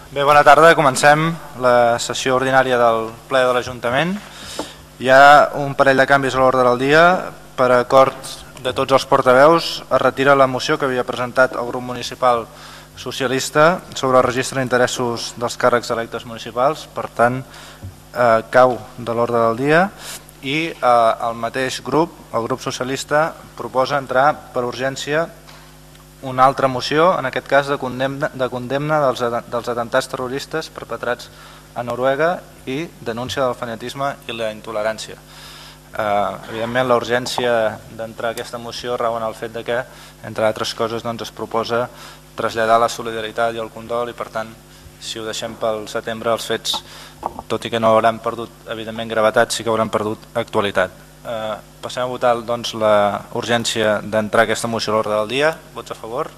Bé, bona tarda. Comencem la sessió ordinària del ple de l'Ajuntament. Hi ha un parell de canvis a l'ordre del dia. Per acord de tots els portaveus es retira la moció que havia presentat el grup municipal socialista sobre el registre d'interessos dels càrrecs electes municipals. Per tant, cau de l'ordre del dia i el mateix grup, el grup socialista, proposa entrar per urgència una altra moció, en aquest cas de condemna dels atemptats terroristes perpetrats a Noruega i denúncia del fanatisme i la intolerància. Evidentment, la urgència d'entrar aquesta moció rau en el fet que, entre altres coses, es proposa traslladar la solidaritat i el condol i, per tant, si ho deixem pel setembre, els fets, tot i que no hauran perdut, evidentment, gravetat, sí que hauran perdut actualitat. Passem a votar la urgència d'entrar aquesta moció a l'ordre del dia. Vots a favor?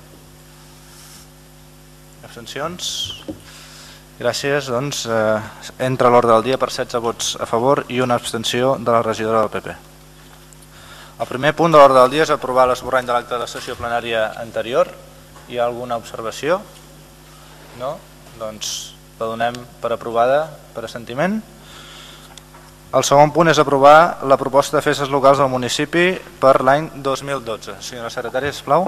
Abstencions? Gràcies. Doncs entra a l'ordre del dia per 16 vots a favor i una abstenció de la regidora del PP. El primer punt de l'ordre del dia és aprovar l'esborrany de l'acte de la sessió plenària anterior. Hi ha alguna observació? No? Doncs la donem per aprovada per assentiment. El segon punt és aprovar la proposta de festes locals del municipi per l'any 2012. Senyora secretària, sisplau.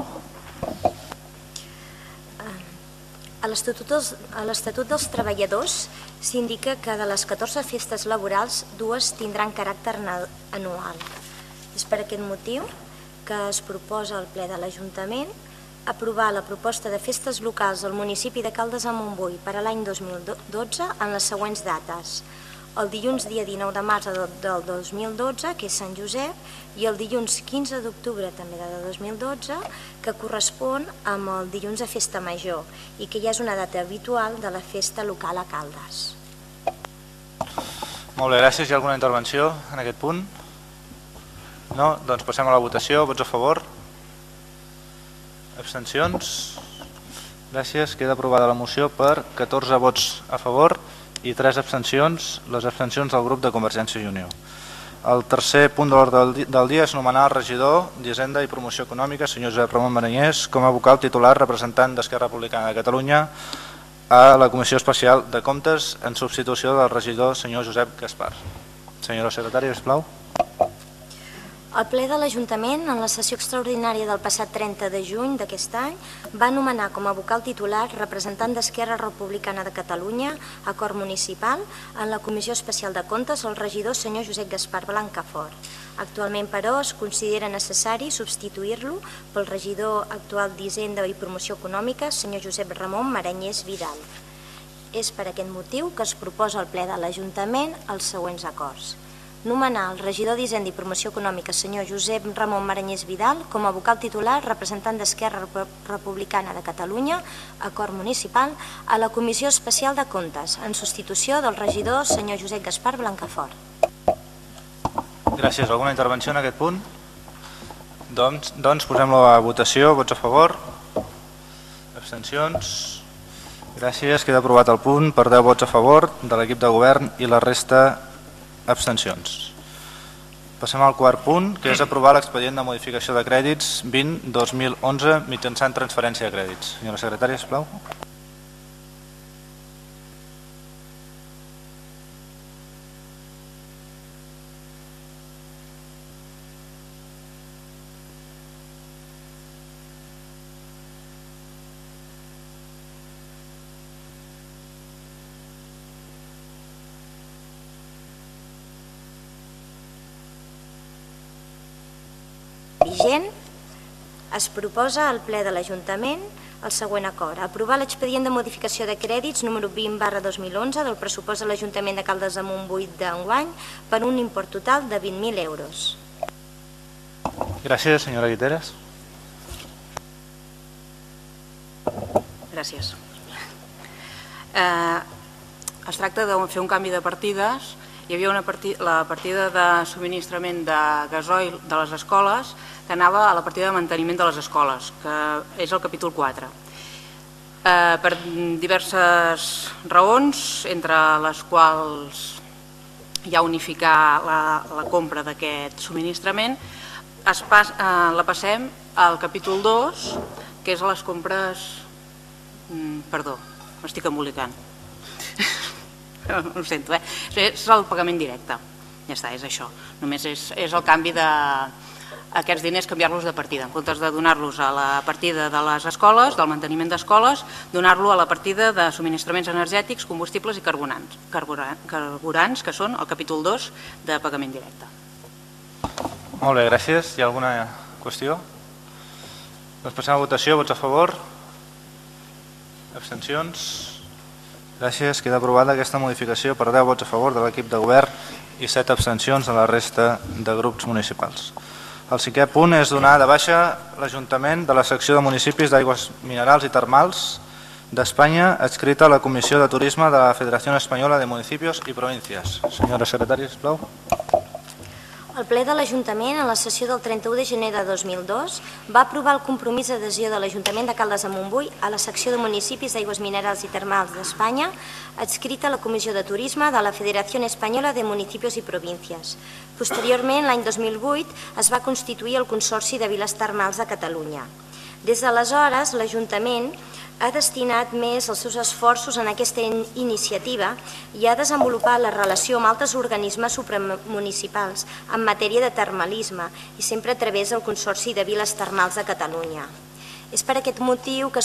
A l'Estatut dels Treballadors s'indica que de les 14 festes laborals, 2 tindran caràcter anual. És per aquest motiu que es proposa al ple de l'Ajuntament aprovar la proposta de festes locals al municipi de Caldes de Montbui per a l'any 2012 en les següents dates. El dilluns dia 19 de març del 2012, que és Sant Josep, i el dilluns 15 d'octubre també de 2012, que correspon amb el dilluns de festa major i que ja és una data habitual de la festa local a Caldes. Molt bé, gràcies. Hi ha alguna intervenció en aquest punt? No? Doncs passem a la votació. Vots a favor? Abstencions? Gràcies. Queda aprovada la moció per 14 vots a favor i 3 abstencions, les abstencions del grup de Convergència i Unió. El tercer punt de l'ordre del dia és nomenar el regidor d'Hisenda i Promoció Econòmica, senyor Josep Ramon Maranyés, com a vocal titular representant d'Esquerra Republicana de Catalunya a la Comissió Especial de Comptes en substitució del regidor senyor Josep Gaspar. Senyora secretària, sisplau. El ple de l'Ajuntament, en la sessió extraordinària del passat 30 de juny d'aquest any, va nomenar com a vocal titular representant d'Esquerra Republicana de Catalunya, acord municipal, en la Comissió Especial de Comptes el regidor senyor Josep Gaspar Blancafort. Actualment, però, es considera necessari substituir-lo pel regidor actual d'Hisenda i Promoció Econòmica, senyor Josep Ramon Maranyés Vidal. És per aquest motiu que es proposa al ple de l'Ajuntament els següents acords. Nomenar el regidor d'Hisenda i Promoció Econòmica, senyor Josep Ramon Maranyés Vidal, com a vocal titular representant d'Esquerra Republicana de Catalunya, acord municipal, a la Comissió Especial de Comptes, en substitució del regidor senyor Josep Gaspar Blancafort. Gràcies. Alguna intervenció en aquest punt? Doncs posem-lo a votació. Vots a favor? Abstencions? Gràcies. Queda aprovat el punt per 10 vots a favor de l'equip de govern i la resta abstencions. Passem al quart punt, que és aprovar l'expedient de modificació de crèdits 20-2011 mitjançant transferència de crèdits. Senyora secretària, sisplau. Vigent, es proposa al ple de l'Ajuntament el següent acord. Aprovar l'expedient de modificació de crèdits número 20/2011 del pressupost de l'Ajuntament de Caldes de Montbui d'enguany per un import total de 20.000 euros. Gràcies, senyora Guiteras. Gràcies. Es tracta de fer un canvi de partides. Hi havia la partida de subministrament de gasoil de les escoles que anava a la partida de manteniment de les escoles, que és el capítol 4. Per diverses raons, entre les quals hi ha unificar la compra d'aquest subministrament, la passem al capítol 2, que és les compres... Perdó, m'estic embolicant. ho sento, és el pagament directe, ja està, és això, només és el canvi d'aquests diners, canviar-los de partida, en comptes de donar-los a la partida de les escoles, del manteniment d'escoles, donar-lo a la partida de subministraments energètics, combustibles i carburants, que són el capítol 2 de pagament directe. Molt bé, gràcies. Hi ha alguna qüestió? Doncs passem a votació. Vots a favor? Abstencions? Gràcies. Queda aprovada aquesta modificació per 10 vots a favor de l'equip de govern i 7 abstencions de la resta de grups municipals. El 5è punt és donar de baixa l'Ajuntament de la secció de municipis d'aigües minerals i termals d'Espanya adscrita a la Comissió de Turisme de la Federació Espanyola de Municipios i Províncies. Senyora secretària, sisplau. El ple de l'Ajuntament, en la sessió del 31 de gener de 2002, va aprovar el compromís d'adhesió de l'Ajuntament de Caldes de Montbui a la secció de municipis d'aigües minerals i termals d'Espanya, adscrita a la Comissió de Turisme de la Federació Espanyola de Municipios i Províncies. Posteriorment, l'any 2008, es va constituir el Consorci de Viles Termals de Catalunya. Des d'aleshores, l'Ajuntament ha destinat més els seus esforços en aquesta iniciativa i ha desenvolupat la relació amb altres organismes supramunicipals en matèria de termalisme i sempre a través del Consorci de Viles Termals de Catalunya. És per aquest motiu que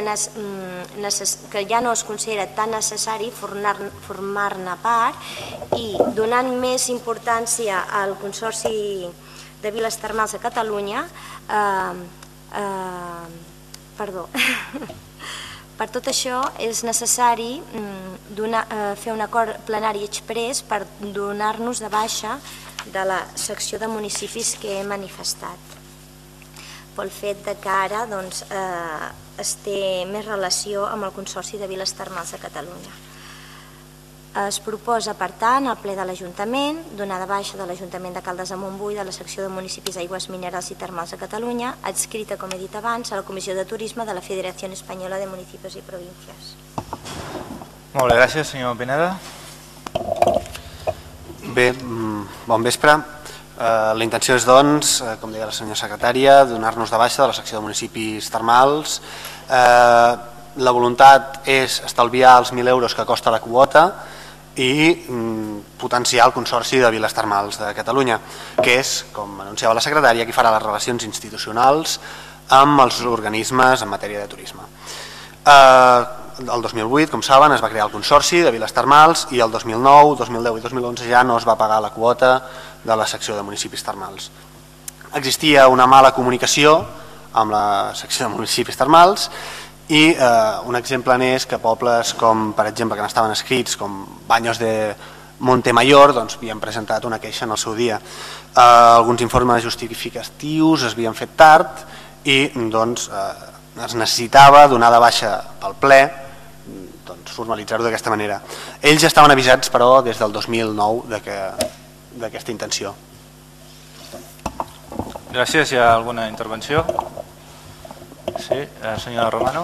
ja no es considera tan necessari formar-ne part i donant més importància al Consorci de Viles Termals de Catalunya, per tot això és necessari fer un acord plenari exprés per donar-nos de baixa de la secció de municipis que he manifestat, pel fet que ara es té més relació amb el Consorci de Viles Termals de Catalunya. Es proposa, per tant, al ple de l'Ajuntament donar de baixa de l'Ajuntament de Caldes de Montbui de la secció de municipis d'aigües minerals i termals de Catalunya, adscrita, com he dit abans, a la Comissió de Turisme de la Federació Espanyola de Municipios i Províncies. Molt bé, gràcies, senyor Pineda. Bé, bon vespre. La intenció és, doncs, com deia la senyora secretària, donar-nos de baixa de la secció de municipis termals. La voluntat és estalviar els 1.000 euros que costa la quota i potenciar el Consorci de Viles Termals de Catalunya, que és, com anunciava la secretària, qui farà les relacions institucionals amb els organismes en matèria de turisme. El 2008, com saben, es va crear el Consorci de Viles Termals i el 2009, 2010 i 2011 ja no es va pagar la quota de la secció de municipis termals. Existia una mala comunicació amb la secció de municipis termals i un exemple n'és que pobles com, per exemple, que n'estaven escrits com Baños de Montemayor, doncs havien presentat una queixa en el seu dia. Alguns informes justificatius es havien fet tard i doncs es necessitava donar de baixa pel ple, doncs formalitzar-ho d'aquesta manera. Ells ja estaven avisats, però, des del 2009 d'aquesta intenció. Gràcies. Hi ha alguna intervenció? Sí, senyora Romano.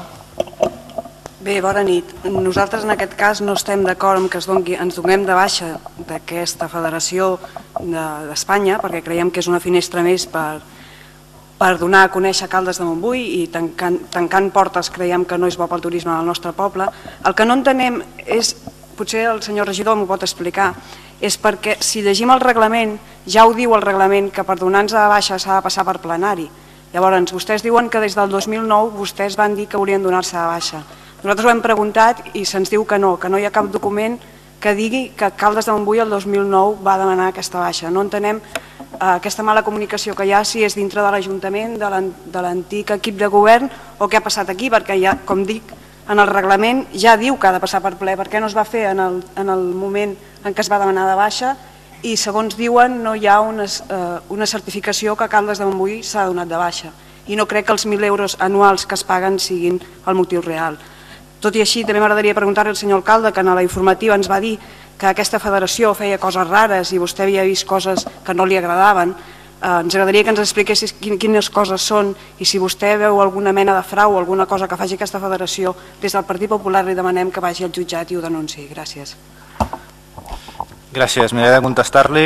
Bé, bona nit. Nosaltres en aquest cas no estem d'acord amb que ens donem de baixa d'aquesta federació d'Espanya, perquè creiem que és una finestra més per donar a conèixer Caldes de Montbui i tancant portes creiem que no és bo pel turisme del nostre poble. El que no entenem és, potser el senyor regidor m'ho pot explicar, és perquè si llegim el reglament, ja ho diu el reglament que per donar-nos de baixa s'ha de passar per plenari. Llavors, vostès diuen que des del 2009 vostès van dir que haurien de donar-se de baixa. Nosaltres ho hem preguntat i se'ns diu que no hi ha cap document que digui que Caldes de Montbui el 2009 va demanar aquesta baixa. No entenem aquesta mala comunicació que hi ha, si és dintre de l'Ajuntament, de l'antic equip de govern o què ha passat aquí, perquè ja, com dic, en el reglament ja diu que ha de passar per ple. Per què no es va fer en el moment en què es va demanar de baixa? I segons diuen no hi ha una certificació que Caldes de Montbui s'ha donat de baixa i no crec que els 1.000 euros anuals que es paguen siguin el motiu real. Tot i així també m'agradaria preguntar-li al senyor alcalde, que en la informativa ens va dir que aquesta federació feia coses rares i vostè havia vist coses que no li agradaven. Ens agradaria que ens expliquessis quines coses són i si vostè veu alguna mena de frau o alguna cosa que faci aquesta federació. Des del Partit Popular li demanem que vagi al jutjat i ho denunciï. Gràcies. Gràcies. M'he de contestar-li.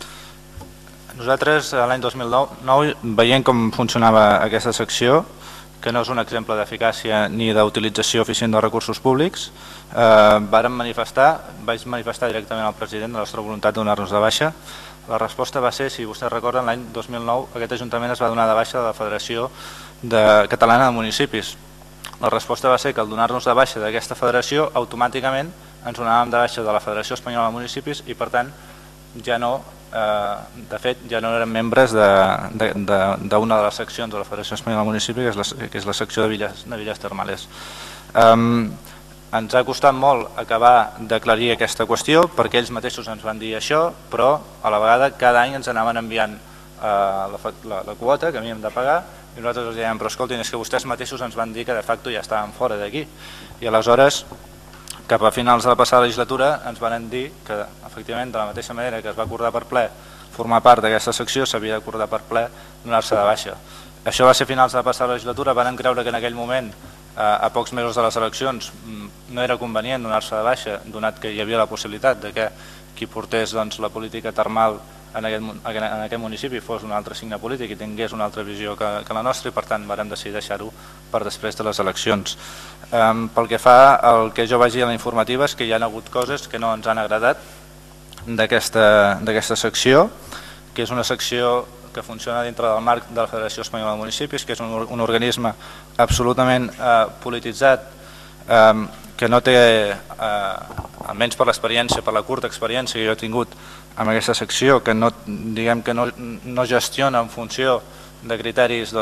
Nosaltres l'any 2009, veient com funcionava aquesta secció, que no és un exemple d'eficàcia ni d'utilització eficient dels recursos públics. Vaig manifestar directament al president la nostra voluntat de donar-nos de baixa. La resposta va ser, si vostès recorden, l'any 2009 aquest Ajuntament es va donar de baixa de la Federació Catalana de Municipis. La resposta va ser que al donar-nos de baixa d'aquesta federació, automàticament ens donàvem de baixa de la Federació Espanyola de Municipis i per tant ja no, de fet ja no eren membres d'una de les seccions de la Federació Espanyola de Municipis, que és la secció de Villas Termales. Ens ha costat molt acabar d'aclarir aquesta qüestió perquè ells mateixos ens van dir això, però a la vegada cada any ens anaven enviant la quota que havíem de pagar i nosaltres els dèiem, però escoltin, és que vostès mateixos ens van dir que de facto ja estàvem fora d'aquí. I aleshores, cap a finals de la passada legislatura, ens van dir que efectivament de la mateixa manera que es va acordar per ple formar part d'aquesta secció, s'havia d'acordar per ple donar-se de baixa. Això va ser a finals de la passada legislatura, van creure que en aquell moment, a pocs mesos de les eleccions, no era convenient donar-se de baixa, donat que hi havia la possibilitat de que qui portés la política termal en aquest municipi fos un altre signe polític i tingués una altra visió que la nostra i per tant vam decidir deixar-ho per després de les eleccions. Pel que fa al que jo vaig dir a la informativa és que hi ha hagut coses que no ens han agradat d'aquesta secció, que és una secció que funciona dintre del marc de la Federació Espanyola de Municipis, que és un organisme absolutament polititzat, que no té, almenys per l'experiència, per la curta experiència que jo he tingut amb aquesta secció, que no gestiona en funció de criteris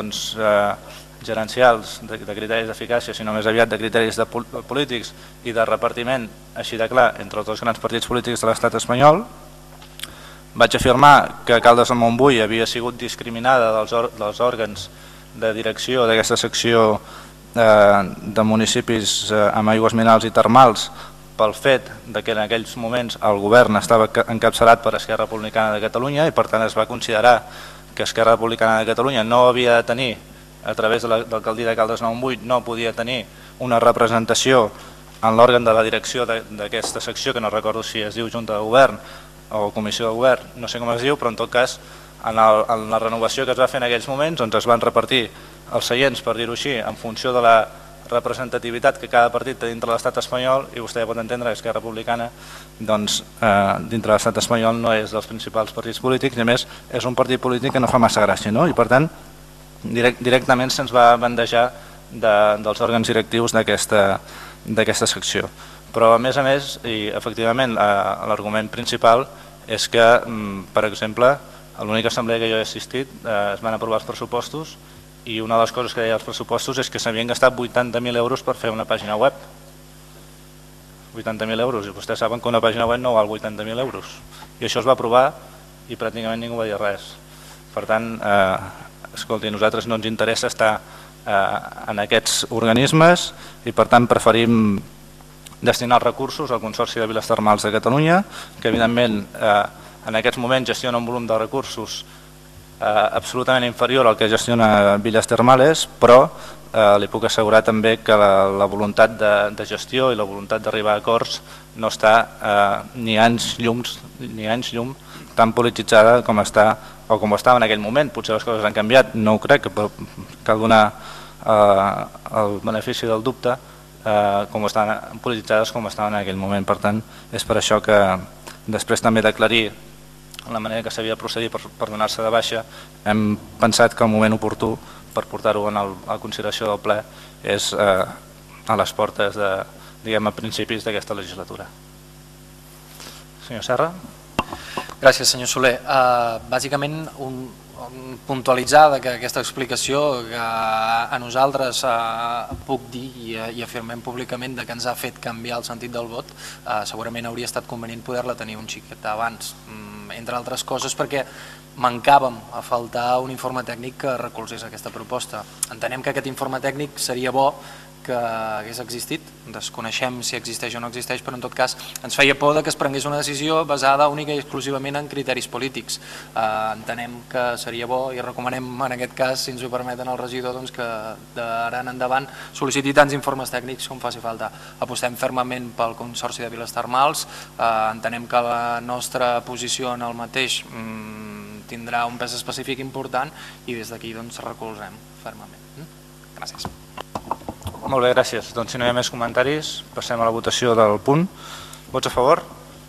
gerencials, de criteris d'eficàcia, sinó més aviat de criteris polítics i de repartiment, així de clar, entre els dos grans partits polítics de l'estat espanyol. Vaig afirmar que Caldes de Montbui havia sigut discriminada dels òrgans de direcció d'aquesta secció de municipis amb aigües minerals i termals pel fet que en aquells moments el govern estava encapçalat per Esquerra Republicana de Catalunya i per tant es va considerar que Esquerra Republicana de Catalunya no havia de tenir, a través de l'alcaldia de Caldes de Montbui, no podia tenir una representació en l'òrgan de la direcció d'aquesta secció, que no recordo si es diu Junta de Govern o Comissió de Govern, no sé com es diu, però en tot cas en la renovació que es va fer en aquells moments es van repartir els seients, per dir-ho així, en funció de la representativitat que cada partit té dintre l'estat espanyol i vostè pot entendre que Esquerra Republicana dintre l'estat espanyol no és dels principals partits polítics i a més és un partit polític que no fa massa gràcia i per tant directament se'ns va bandejar dels òrgans directius d'aquesta secció. Però a més, i efectivament l'argument principal és que, per exemple, a l'única assemblea que jo he assistit es van aprovar els pressupostos i una de les coses que deia els pressupostos és que s'havien gastat 80.000 euros per fer una pàgina web. 80.000 euros, i vostès saben que una pàgina web no val 80.000 euros. I això es va aprovar i pràcticament ningú va dir res. Per tant, escolti, a nosaltres no ens interessa estar en aquests organismes i per tant preferim destinar els recursos al Consorci de Viles Termals de Catalunya, que evidentment en aquests moments gestiona un volum de recursos absolutament inferior al que gestiona Villas Termales, però li puc assegurar també que la voluntat de gestió i la voluntat d'arribar a acords no està ni anys llum tan polititzada com està o com estava en aquell moment. Potser les coses han canviat, no ho crec, però cal donar el benefici del dubte com estan polititzades com estaven en aquell moment. Per tant, és per això que després també d'aclarir la manera que s'havia de procedir per donar-se de baixa, hem pensat que el moment oportú per portar-ho a consideració del ple és a les portes a principis d'aquesta legislatura. Senyor Serra. Gràcies, senyor Soler. Bàsicament, puntualitzar que aquesta explicació que a nosaltres puc dir i afirmem públicament que ens ha fet canviar el sentit del vot, segurament hauria estat convenient poder-la tenir un xiquet abans, entre altres coses perquè mancàvem a faltar un informe tècnic que recolzés aquesta proposta. Entenem que aquest informe tècnic seria bo que hagués existit, desconeixem si existeix o no existeix, però en tot cas ens feia por que es prengués una decisió basada única i exclusivament en criteris polítics. Entenem que seria bo i recomanem en aquest cas, si ens ho permeten el regidor, que d'ara en endavant sol·liciti tants informes tècnics com faci falta. Apostem fermament pel Consorci de Viles Termals, entenem que la nostra posició en el mateix tindrà un pes específic important i des d'aquí recolzem fermament. Gràcies. Molt bé, gràcies. Doncs si no hi ha més comentaris, passem a la votació del punt. Vots a favor?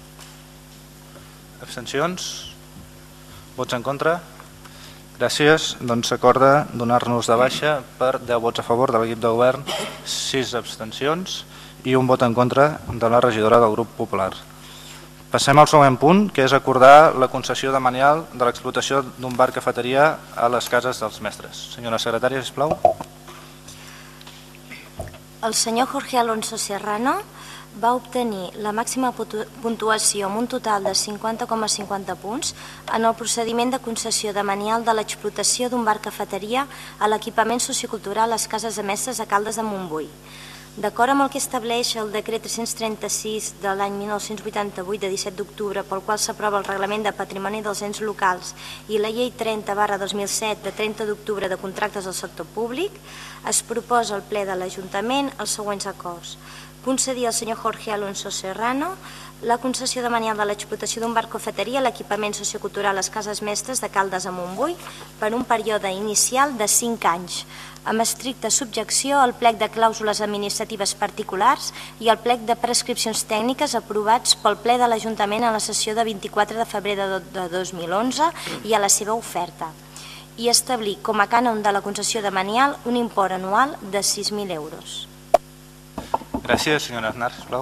Abstencions? Vots en contra? Gràcies. Doncs s'acorda donar-nos de baixa per 10 vots a favor de l'equip de govern, 6 abstencions i un vot en contra de la regidora del grup popular. Passem al següent punt, que és acordar la concessió de manial de l'explotació d'un bar cafeteria a les cases dels mestres. Senyora secretària, sisplau. El senyor Jorge Alonso Serrano va obtenir la màxima puntuació amb un total de 50,50 punts en el procediment de concessió de manial de l'explotació d'un bar cafeteria a l'equipament sociocultural a les cases de mestres a Caldes de Montbui. D'acord amb el que estableix el decret 336 de l'any 1988 de 17 d'octubre pel qual s'aprova el Reglament de Patrimoni dels Ens Locals i la Llei 30/2007 de 30 d'octubre de contractes del sector públic, es proposa al ple de l'Ajuntament els següents acords. Concedir al senyor Jorge Alonso Serrano la concessió de manial de l'explotació d'un bar cafeteria a l'equipament sociocultural a les cases mestres de Caldes de Montbui per un període inicial de 5 anys, amb estricta subjecció al plec de clàusules administratives particulars i al plec de prescripcions tècniques aprovats pel ple de l'Ajuntament a la sessió de 24 de febrer de 2011 i a la seva oferta, i establir com a cànon de la concessió de manial un import anual de 6.000 euros. Gràcies, senyora Aznar, sisplau.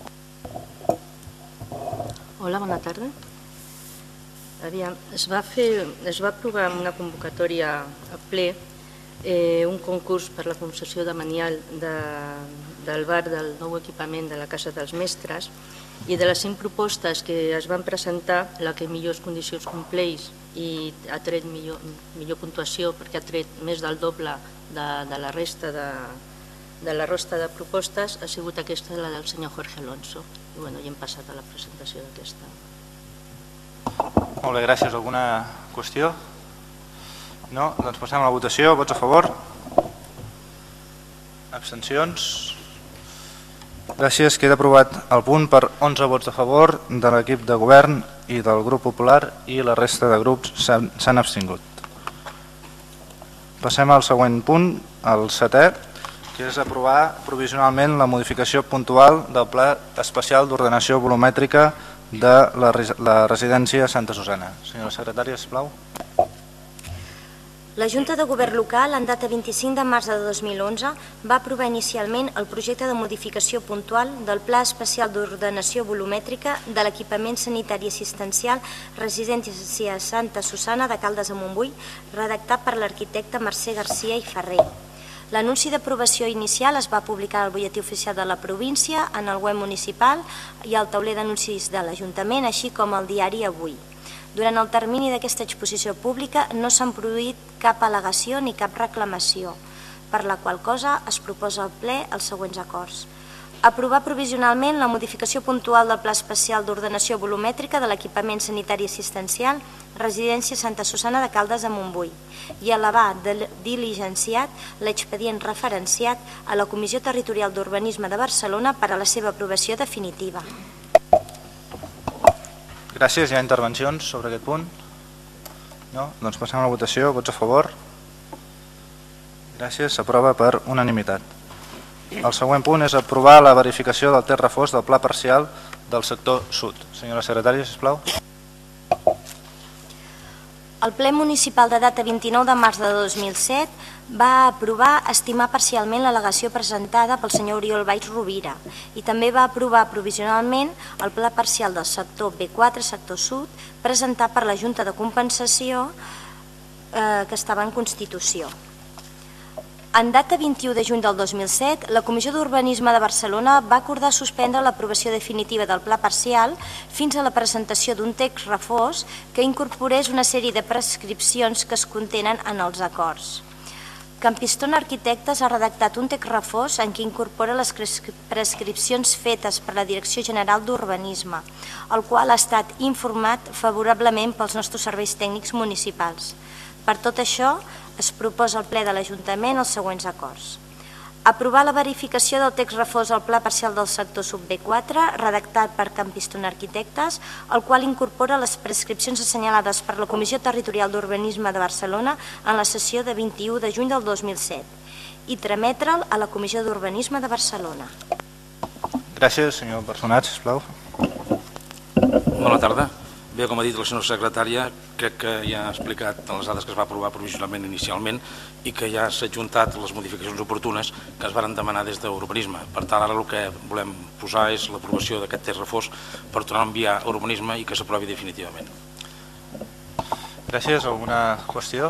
Hola, bona tarda. Aviam, es va aprovar en una convocatòria a ple un concurs per la concessió de manial del bar del nou equipament de la Casa dels Mestres i de les 5 propostes que es van presentar, la que millors condicions compleix i ha tret millor puntuació perquè ha tret més del doble de la resta de propostes ha sigut aquesta, la del senyor Jorge Alonso. I hem passat a la presentació d'aquesta. Molt bé, gràcies. Alguna qüestió? No? Doncs passem a la votació. Vots a favor? Abstencions? Gràcies. Queda aprovat el punt per 11 vots a favor de l'equip de govern i del grup popular i la resta de grups s'han abstingut. Passem al següent punt, el 7è, que és aprovar provisionalment la modificació puntual del Pla Especial d'Ordenació Volumètrica de la residència Santa Susana. Senyora secretària, sisplau. La Junta de Govern Local, en data 25 de març de 2011, va aprovar inicialment el projecte de modificació puntual del Pla Especial d'Ordenació Volumètrica de l'equipament sanitari assistencial Residència Santa Susana de Caldes de Montbui, redactat per l'arquitecte Mercè Garcia i Ferrer. L'anunci d'aprovació inicial es va publicar al Butlletí Oficial de la província, en el web municipal i al tauler d'anuncis de l'Ajuntament, així com al diari Avui. Durant el termini d'aquesta exposició pública no s'han produït cap al·legació ni cap reclamació, per la qual cosa es proposa al ple els següents acords. Aprovar provisionalment la modificació puntual del Pla Especial d'Ordenació Volumètrica de l'equipament sanitari assistencial Residència Santa Susana de Caldes de Montbui i elevar diligenciat l'expedient referenciat a la Comissió Territorial d'Urbanisme de Barcelona per a la seva aprovació definitiva. Gràcies. Hi ha intervencions sobre aquest punt? No? Doncs passem a la votació. Vots a favor? Gràcies. S'aprova per unanimitat. El següent punt és aprovar la verificació del test refós del pla parcial del sector sud. Senyora secretària, sisplau. El ple municipal de data 29 de març de 2007 va aprovar estimar parcialment l'al·legació presentada pel senyor Oriol Valls Rovira i també va aprovar provisionalment el pla parcial del sector B4, sector sud, presentat per la Junta de Compensació que estava en Constitució. En data 21 de juny del 2007, la Comissió d'Urbanisme de Barcelona va acordar suspendre l'aprovació definitiva del pla parcial fins a la presentació d'un text refós que incorporés una sèrie de prescripcions que es contenen en els acords. Campistone Arquitectes ha redactat un text refós en què incorpora les prescripcions fetes per la Direcció General d'Urbanisme, el qual ha estat informat favorablement pels nostres serveis tècnics municipals. Per tot això, es proposa al ple de l'Ajuntament els següents acords. Aprovar la verificació del text refós al pla parcial del sector sub B4, redactat per Campistone Arquitectes, el qual incorpora les prescripcions assenyalades per la Comissió Territorial d'Urbanisme de Barcelona en la sessió de 21 de juny del 2007. i trametre'l a la Comissió d'Urbanisme de Barcelona. Gràcies, senyor Personat, sisplau. Bona tarda. Bé, com ha dit la senyora secretària, crec que ja ha explicat les dades que es va aprovar provisionalment inicialment i que ja s'ha adjuntat les modificacions oportunes que es varen demanar des d'Urbanisme. Per tant, ara el que volem posar és l'aprovació d'aquest text refós per tornar a enviar a Urbanisme i que s'aprovi definitivament. Gràcies. Alguna qüestió?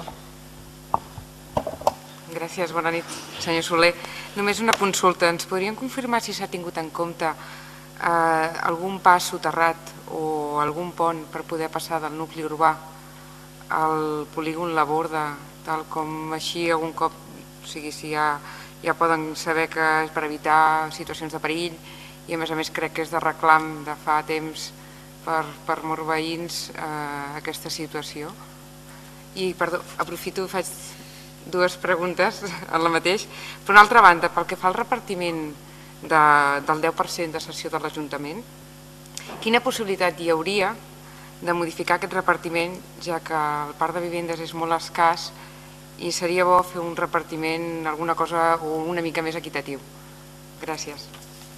Gràcies, bona nit, senyor Soler. Només una consulta. Ens podrien confirmar si s'ha tingut en compte algun pas soterrat o algun pont per poder passar del nucli urbà al polígon La Borda, tal com així algun cop, o sigui, si ja poden saber que és per evitar situacions de perill i a més crec que és de reclam de fa temps per molts veïns aquesta situació. I perdó, aprofito i faig dues preguntes en la mateix. Per una altra banda, pel que fa al repartiment del 10% de cessió de l'Ajuntament, quina possibilitat hi hauria de modificar aquest repartiment, ja que el parc de vivendes és molt escàs i seria bo fer un repartiment, alguna cosa o una mica més equitatiu? Gràcies.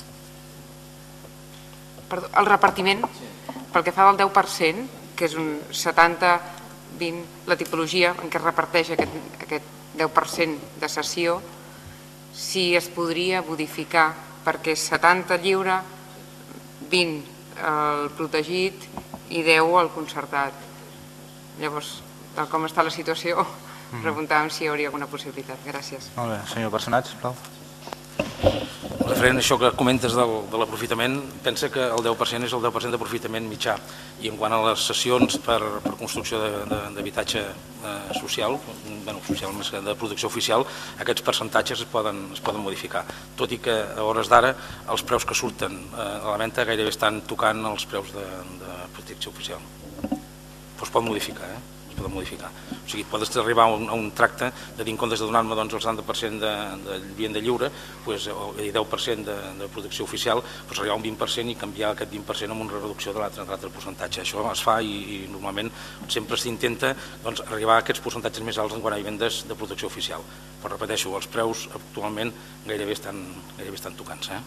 Perdó, el repartiment, pel que fa del 10%, que és un 70-20, la tipologia en què es reparteix aquest 10% de cessió, si es podria modificar perquè 70 lliure, 20 el protegit i 10 el concertat. Llavors, tal com està la situació, preguntàvem si hi hauria alguna possibilitat. Gràcies. Molt bé. Senyor Personat, sisplau. Referent a això que comentes de l'aprofitament, pensa que el 10% és el 10% d'aprofitament mitjà i en quant a les cessions per construcció d'habitatge social, més que de producció oficial, aquests percentatges es poden modificar, tot i que a hores d'ara els preus que surten a la venda gairebé estan tocant els preus de protecció oficial. Però es pot modificar, es poden modificar. O sigui, podes arribar a un tracte de dir, en comptes de donar-me el 70% de vivenda lliure, o 10% de protecció oficial, arribar a un 20% i canviar aquest 20% amb una reducció de l'altre percentatge. Això es fa i normalment sempre s'intenta arribar a aquests percentatges més alts en quant a vivendes de protecció oficial. Però repeteixo, els preus actualment gairebé estan tocant-se.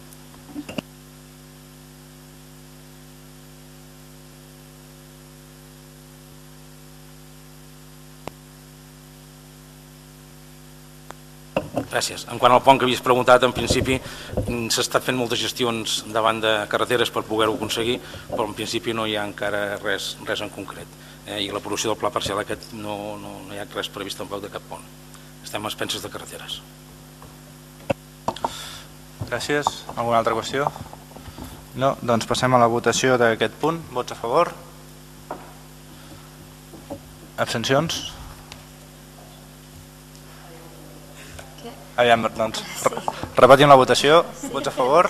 Gràcies. En quant al pont que havies preguntat, en principi s'ha estat fent moltes gestions davant de carreteres per poder-ho aconseguir, però en principi no hi ha encara res en concret. I l'aprovació del pla parcial aquest no hi ha res previst tampoc de cap pont. Estem a expenses de carreteres. Gràcies. Alguna altra qüestió? No? Doncs passem a la votació d'aquest punt. Vots a favor? Abstencions? Repetim la votació. Vots a favor?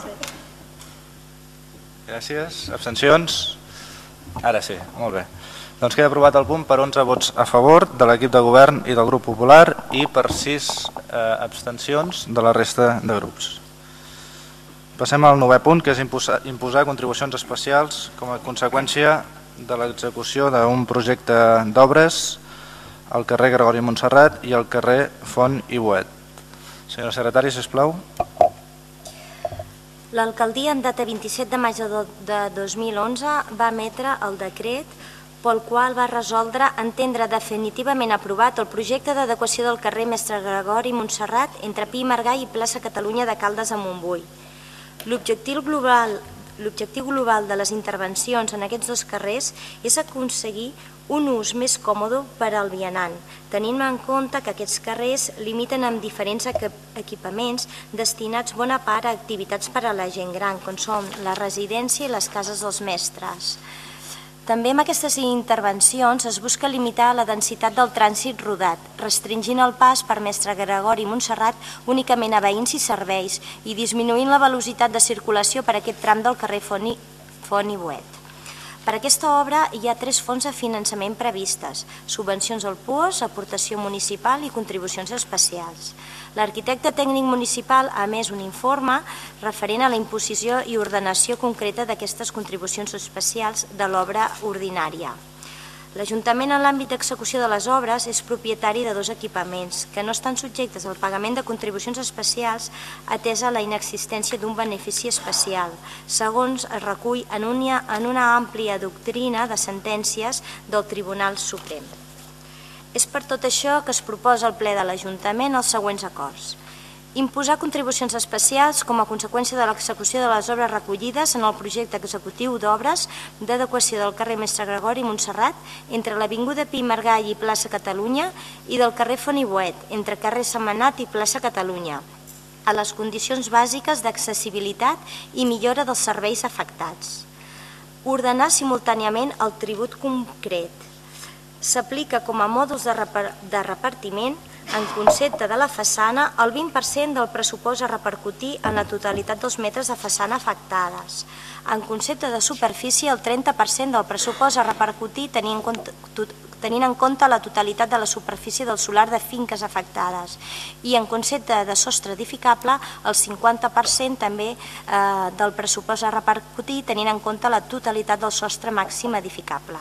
Gràcies. Abstencions? Ara sí, molt bé. Doncs queda aprovat el punt per 11 vots a favor de l'equip de govern i del grup popular i per 6 abstencions de la resta de grups. Passem al 9è punt, que és imposar contribucions especials com a conseqüència de l'execució d'un projecte d'obres al carrer Gregori Montserrat i al carrer Font i Boet. Senyora secretària, sisplau. L'alcaldia, en data 27 de maig de 2011, va emetre el decret pel qual va resoldre entendre definitivament aprovat el projecte d'adequació del carrer Mestre Gregori Montserrat entre Pi i Margall i plaça Catalunya de Caldes a Montbui. L'objectiu global de les intervencions en aquests dos carrers és aconseguir un ús més còmode per al vianant, tenint en compte que aquests carrers limiten amb diferents equipaments destinats bona part a activitats per a la gent gran, com són la residència i les cases dels mestres. També amb aquestes intervencions es busca limitar la densitat del trànsit rodat, restringint el pas per Mestre Gregori Montserrat únicament a veïns i serveis i disminuint la velocitat de circulació per aquest tram del carrer Font i Boet. Per aquesta obra hi ha 3 fonts de finançament previstes: subvencions al PUOS, aportació municipal i contribucions especials. L'arquitecte tècnic municipal ha emès un informe referent a la imposició i ordenació concreta d'aquestes contribucions especials de l'obra ordinària. L'Ajuntament, en l'àmbit d'execució de les obres, és propietari de 2 equipaments que no estan subjectes al pagament de contribucions especials atesa la inexistència d'un benefici especial, segons es recull en una àmplia doctrina de sentències del Tribunal Suprem. És per tot això que es proposa al ple de l'Ajuntament els següents acords. Imposar contribucions especials com a conseqüència de l'execució de les obres recollides en el projecte executiu d'obres d'adequació del carrer Mestre Gregori i Montserrat entre l'Avinguda Pi i Margall i plaça Catalunya i del carrer Font i Boet entre carrer Sentmenat i plaça Catalunya a les condicions bàsiques d'accessibilitat i millora dels serveis afectats. Ordenar simultàniament el tribut concret. S'aplica com a mòduls de repartiment en concepte de la façana el 20% del pressupost a repercutir en la totalitat dels metres de façana afectades. En concepte de superfície el 30% del pressupost a repercutir tenint en compte la totalitat de la superfície del solar de finques afectades i en concepte de sostre edificable el 50% també del pressupost a repercutir tenint en compte la totalitat del sostre màxim edificable.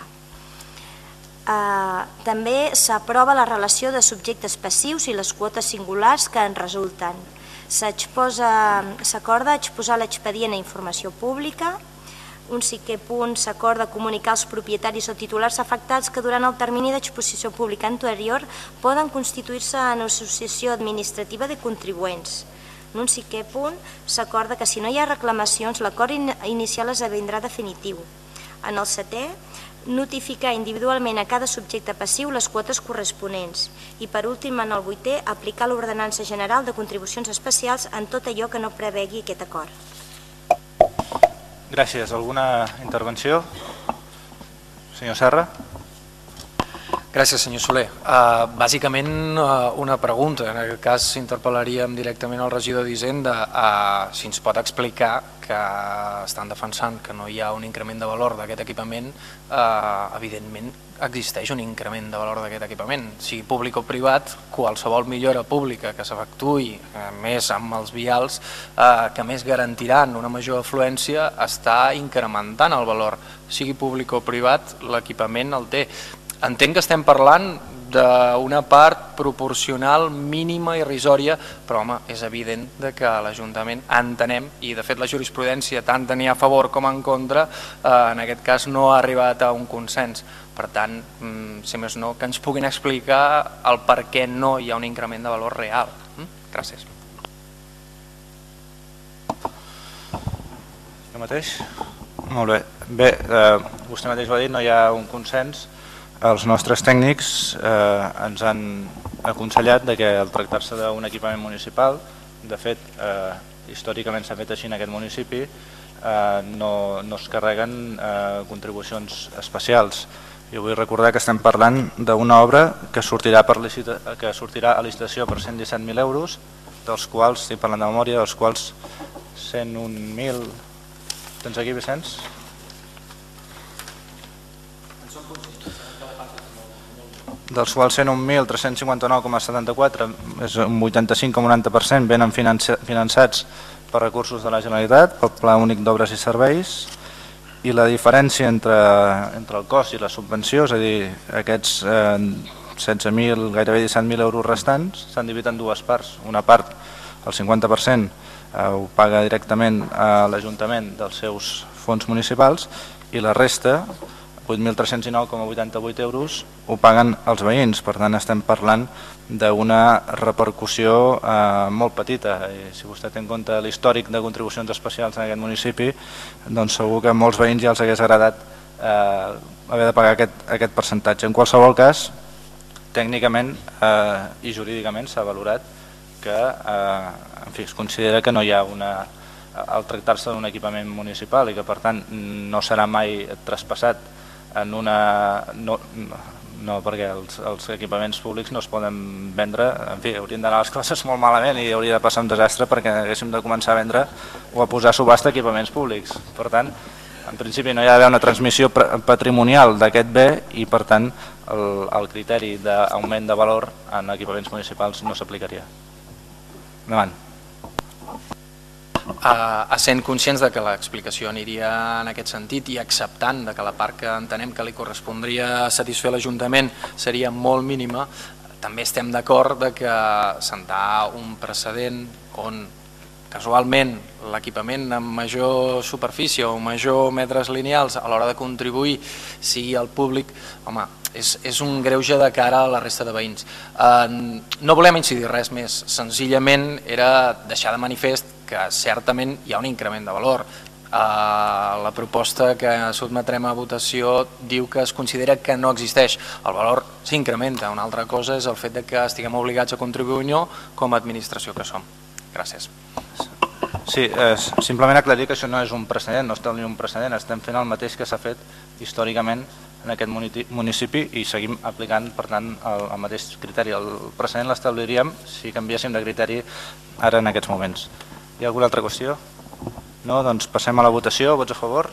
També s'aprova la relació de subjectes passius i les quotes singulars que en resulten. S'acorda exposar l'expedient a informació pública. Un 5è punt, s'acorda comunicar als propietaris o titulars afectats que durant el termini d'exposició pública anterior poden constituir-se en associació administrativa de contribuents. En un 5è punt, s'acorda que si no hi ha reclamacions, l'acord inicial esdevindrà definitiu. En el 7è, notificar individualment a cada subjecte passiu les quotes corresponents i, per últim, en el 8è, aplicar l'ordenança general de contribucions especials en tot allò que no prevegui aquest acord. Gràcies. Alguna intervenció? Senyor Serra? Gràcies, senyor Soler. Bàsicament una pregunta, en aquest cas interpel·laríem directament al regidor d'Hisenda si ens pot explicar que estan defensant que no hi ha un increment de valor d'aquest equipament. Evidentment existeix un increment de valor d'aquest equipament, sigui públic o privat. Qualsevol millora pública que s'efectuï més amb els vials que més garantiran una major afluència està incrementant el valor, sigui públic o privat, l'equipament el té. Entenc que estem parlant d'una part proporcional mínima i irrisòria, però home, és evident que l'Ajuntament entenem, i de fet la jurisprudència tant tenia a favor com en contra, en aquest cas no ha arribat a un consens. Per tant, si més no, que ens puguin explicar el per què no hi ha un increment de valor real. Gràcies. Jo mateix? Molt bé. Bé, vostè mateix ho ha dit, no hi ha un consens. Els nostres tècnics ens han aconsellat que al tractar-se d'un equipament municipal, de fet, històricament s'ha fet així en aquest municipi, no es carreguen contribucions especials. Jo vull recordar que estem parlant d'una obra que sortirà a licitació per 117.000 euros, dels quals, estic parlant de memòria, dels quals 101.000... Tens aquí, Vicenç? Dels quals 101.359,74, és un 85,90%, venen finançats per recursos de la Generalitat, pel Pla Únic d'Obres i Serveis, i la diferència entre el cost i la subvenció, és a dir, aquests 16.000, gairebé 17.000 euros restants, s'han dividit en dues parts. Una part, el 50%, ho paga directament a l'Ajuntament dels seus fons municipals i la resta, 8.309,88 euros, ho paguen els veïns. Per tant, estem parlant d'una repercussió molt petita. I si vostè té en compte l'històric de contribucions especials en aquest municipi, doncs segur que a molts veïns ja els hagués agradat haver de pagar aquest percentatge. En qualsevol cas, tècnicament i jurídicament s'ha valorat que es considera que no hi ha al tractar-se d'un equipament municipal i que per tant no serà mai traspassat en una... No, perquè els equipaments públics no es poden vendre, en fi, haurien d'anar les coses molt malament i hauria de passar un desastre perquè haguéssim de començar a vendre o a posar a subhasta equipaments públics. Per tant, en principi no hi ha d'haver una transmissió patrimonial d'aquest bé i per tant el criteri d'augment de valor en equipaments municipals no s'aplicaria. Endavant. Essent conscients que l'explicació aniria en aquest sentit i acceptant que la part que entenem que li correspondria satisfer l'Ajuntament seria molt mínima, també estem d'acord que sentar un precedent on casualment l'equipament amb major superfície o major metres lineals a l'hora de contribuir sigui el públic, home, és un greuge de cara a la resta de veïns. No volem incidir res més, senzillament era deixar de manifest que certament hi ha un increment de valor. La proposta que sotmetrem a votació diu que es considera que no existeix. El valor s'incrementa, una altra cosa és el fet que estiguem obligats a contribuir o no com a administració que som. Gràcies. Sí, simplement aclarir que això no és un precedent, no estem ni un precedent, estem fent el mateix que s'ha fet històricament en aquest municipi i seguim aplicant, per tant, el mateix criteri. El precedent l'establiríem si canviéssim de criteri ara en aquests moments. Hi ha alguna altra qüestió? No? Doncs passem a la votació. Vots a favor?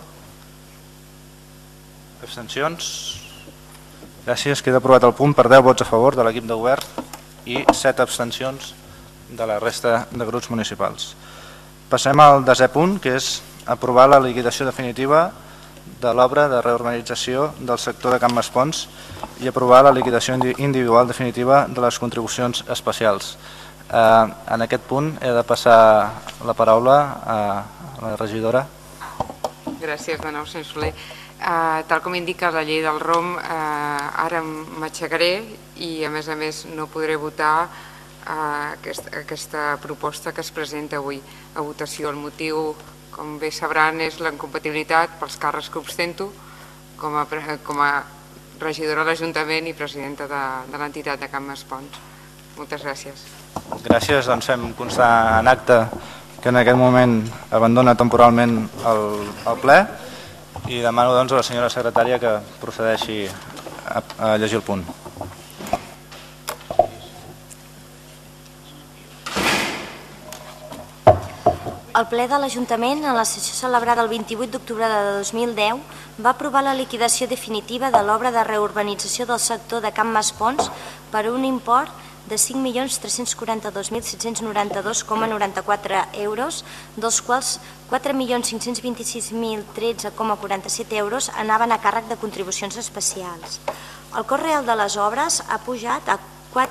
Abstencions? Gràcies. Queda aprovat el punt per 10 vots a favor de l'equip de govern i 7 abstencions de la resta de grups municipals. Passem al 10è punt, que és aprovar la liquidació definitiva de l'obra de reurbanització del sector de Can Maspons i aprovar la liquidació individual definitiva de les contribucions especials. En aquest punt he de passar la paraula a la regidora. Gràcies de nou, senyor Soler. Tal com indica la llei del ROM, ara m'aixecaré i a més no podré votar aquesta proposta que es presenta avui a votació. El motiu, com bé sabran, és la incompatibilitat pels càrrecs que ostento com a regidora de l'Ajuntament i presidenta de l'entitat de Can Maspons. Moltes gràcies. Gràcies, doncs fem constar en acte que en aquest moment abandona temporalment el ple i demano doncs a la senyora secretària que procedeixi a llegir el punt. El ple de l'Ajuntament, en la sessió celebrada el 28 d'octubre de 2010, va aprovar la liquidació definitiva de l'obra de reurbanització del sector de Can Maspons per un import de 5.342.792,94 euros, dels quals 4.526.013,47 euros anaven a càrrec de contribucions especials. El cost real de les obres ha pujat a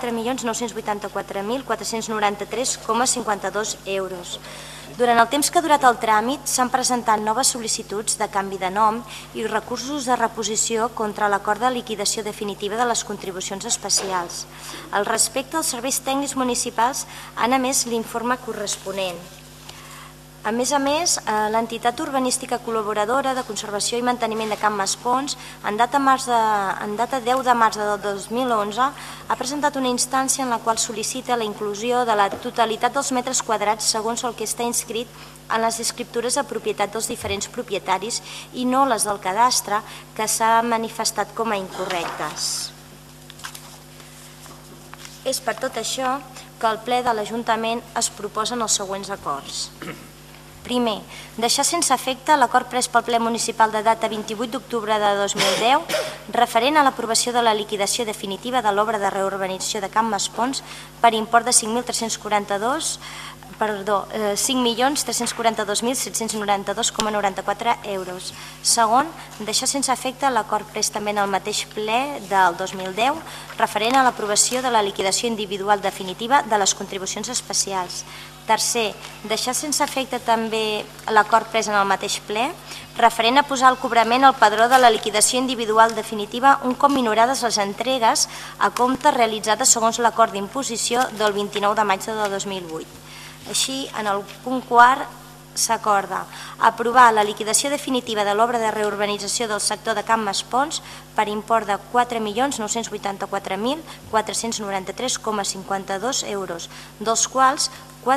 4.984.493,52 euros. Durant el temps que ha durat el tràmit s'han presentat noves sol·licituds de canvi de nom i recursos de reposició contra l'acord de liquidació definitiva de les contribucions especials. Al respecte, els serveis tècnics municipals han emès l'informe corresponent. A més, l'entitat urbanística col·laboradora de conservació i manteniment de Can Maspons, en data 10 de març de 2011, ha presentat una instància en la qual sol·licita la inclusió de la totalitat dels metres quadrats segons el que està inscrit en les escriptures de propietat dels diferents propietaris i no les del cadastre, que s'ha manifestat com a incorrectes. És per tot això que al ple de l'Ajuntament es proposen els següents acords. Primer, deixar sense efecte l'acord pres pel ple municipal de data 28 d'octubre de 2010 referent a l'aprovació de la liquidació definitiva de l'obra de reurbanització de Can Maspons per import de 5.342.792,94 euros. Segon, deixar sense efecte l'acord pres també en el mateix ple del 2010 referent a l'aprovació de la liquidació individual definitiva de les contribucions especials. Tercer, deixar sense efecte també l'acord pres en el mateix ple referent a posar al cobrament al padró de la liquidació individual definitiva un cop minorades les entregues a compte realitzades segons l'acord d'imposició del 29 de maig de 2008. Així, en el punt quart, s'acorda aprovar la liquidació definitiva de l'obra de reurbanització del sector de Can Maspons per import de 4.984.493,52 euros, dels quals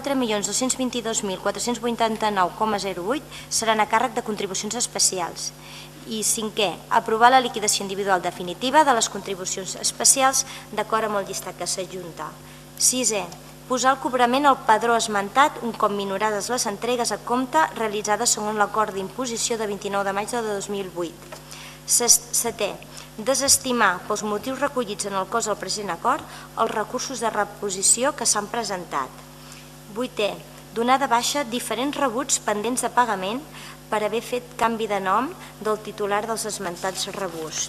4.222.489,08 seran a càrrec de contribucions especials. I cinquè, aprovar la liquidació individual definitiva de les contribucions especials d'acord amb el llistat que s'adjunta. Sisè, posar al cobrament el padró esmentat un cop minorades les entregues a compte realitzades segons l'acord d'imposició de 29 de maig de 2008. Setè, desestimar pels motius recollits en el cos del present acord els recursos de reposició que s'han presentat. Vuitè, donar de baixa diferents rebuts pendents de pagament per haver fet canvi de nom del titular dels esmentats rebuts.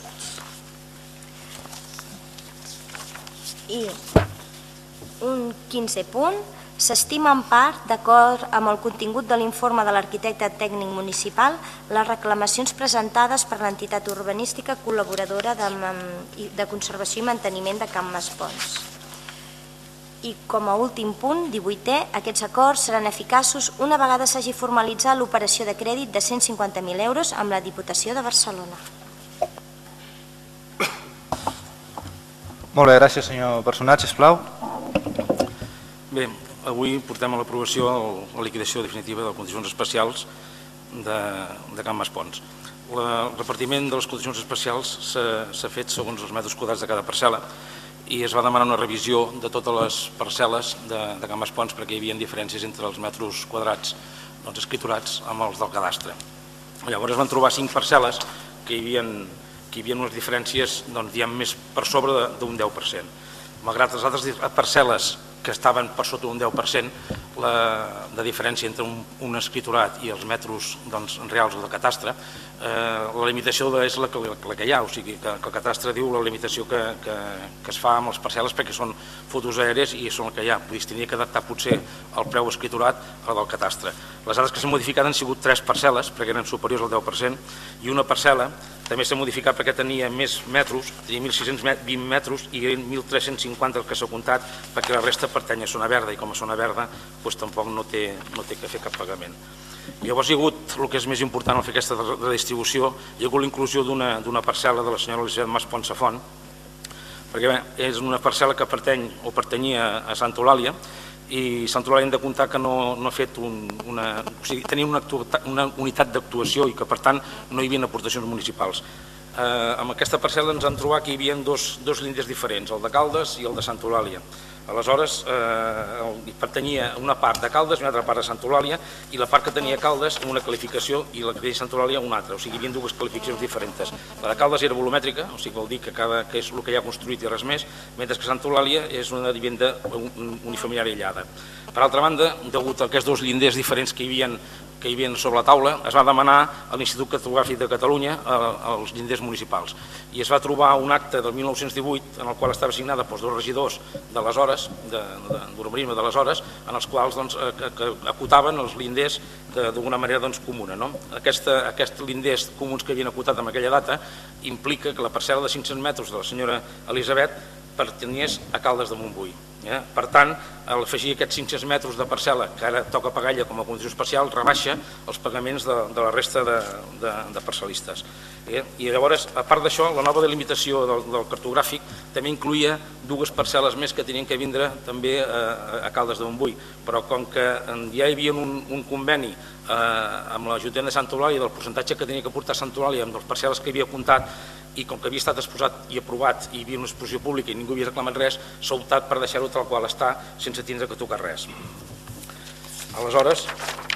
I un 15è punt, s'estima en part, d'acord amb el contingut de l'informe de l'arquitecte tècnic municipal, les reclamacions presentades per l'entitat urbanística col·laboradora de conservació i manteniment de Can Maspons. I com a últim punt, 18è, aquests acords seran eficaços una vegada s'hagi formalitzat l'operació de crèdit de 150.000 euros amb la Diputació de Barcelona. Molt bé, gràcies senyor Personat, sisplau. Bé, avui portem a l'aprovació la liquidació definitiva de les condicions especials de Can Maspons. El repartiment de les condicions especials s'ha fet segons els metres quadrats de cada parcel·la i es va demanar una revisió de totes les parcel·les de Can Maspons perquè hi havia diferències entre els metres quadrats escriturats amb els del cadastre. Llavors es van trobar 5 parcel·les que hi havia unes diferències més per sobre d'un 10%. Malgrat les altres parcel·les que estaven per sota d'un 10%, la diferència entre un escriturat i els metres reals o de catastre, la limitació és la que hi ha, o sigui que el catastre diu la limitació que es fa amb les parcel·les perquè són fotos aèries i són el que hi ha. Tindria que adaptar potser el preu escriturat al del catastre. Les altres que s'han modificat han sigut 3 parcel·les perquè eren superiors al 10% i una parcel·la també s'ha modificat perquè tenia més metres, tenia 1.620 metres i 1.350 el que s'ha comptat perquè la resta pertany a zona verda i com a zona verda tampoc no té que fer cap pagament. Llavors hi ha hagut, el que és més important al fer aquesta redistribució, hi ha hagut l'inclusió d'una parcel·la de la senyora Elisabet Maspons Safont, perquè és una parcel·la que pertany o pertanyia a Santa Eulàlia i Santa Eulàlia hem de comptar que no ha fet tenia una unitat d'actuació i que per tant no hi havia aportacions municipals. Amb aquesta parcel·la ens han trobat que hi havia dos linders diferents, el de Caldes i el de Santa Eulàlia. Aleshores pertanyia una part de Caldes i una altra part de Santa Eulàlia i la part que tenia Caldes una qualificació i la que tenia Santa Eulàlia una altra, o sigui hi havia dues qualificacions diferents. La de Caldes era volumètrica, o sigui vol dir que és el que hi ha construït i res més, mentre que Santa Eulàlia és una vivenda unifamiliar aïllada. Per altra banda, degut a aquests dos llinders diferents que hi havia sobre la taula, es va demanar a l'Institut Cartogràfic de Catalunya els llinders municipals i es va trobar un acte del 1918 en el qual estava signada pels dos regidors d'aleshores, d'urbanisme d'aleshores, en els quals acotaven els llinders d'alguna manera comuna. Aquests llinders comuns que havien acotat en aquella data implica que la parcel·la de 500 metres de la senyora Elisabet pertanyés a Caldes de Montbui. Per tant, al afegir aquests 500 metres de parcel·la que ara toca pagar ella com a condició especial rebaixa els pagaments de la resta de parcel·listes. I llavors, a part d'això, la nova delimitació del cartogràfic també incluïa dues parcel·les més que tenien que vindre també a Caldes de Montbui, però com que ja hi havia un conveni amb l'Ajuntament de Santa Eulàlia del percentatge que tenia que portar Santa Eulàlia amb les parcel·les que havia comptat i com que havia estat exposat i aprovat i hi havia una exposició pública i ningú havia reclamat res, s'ha optat per deixar-ho tal qual està sense tindre que tocar res. Aleshores,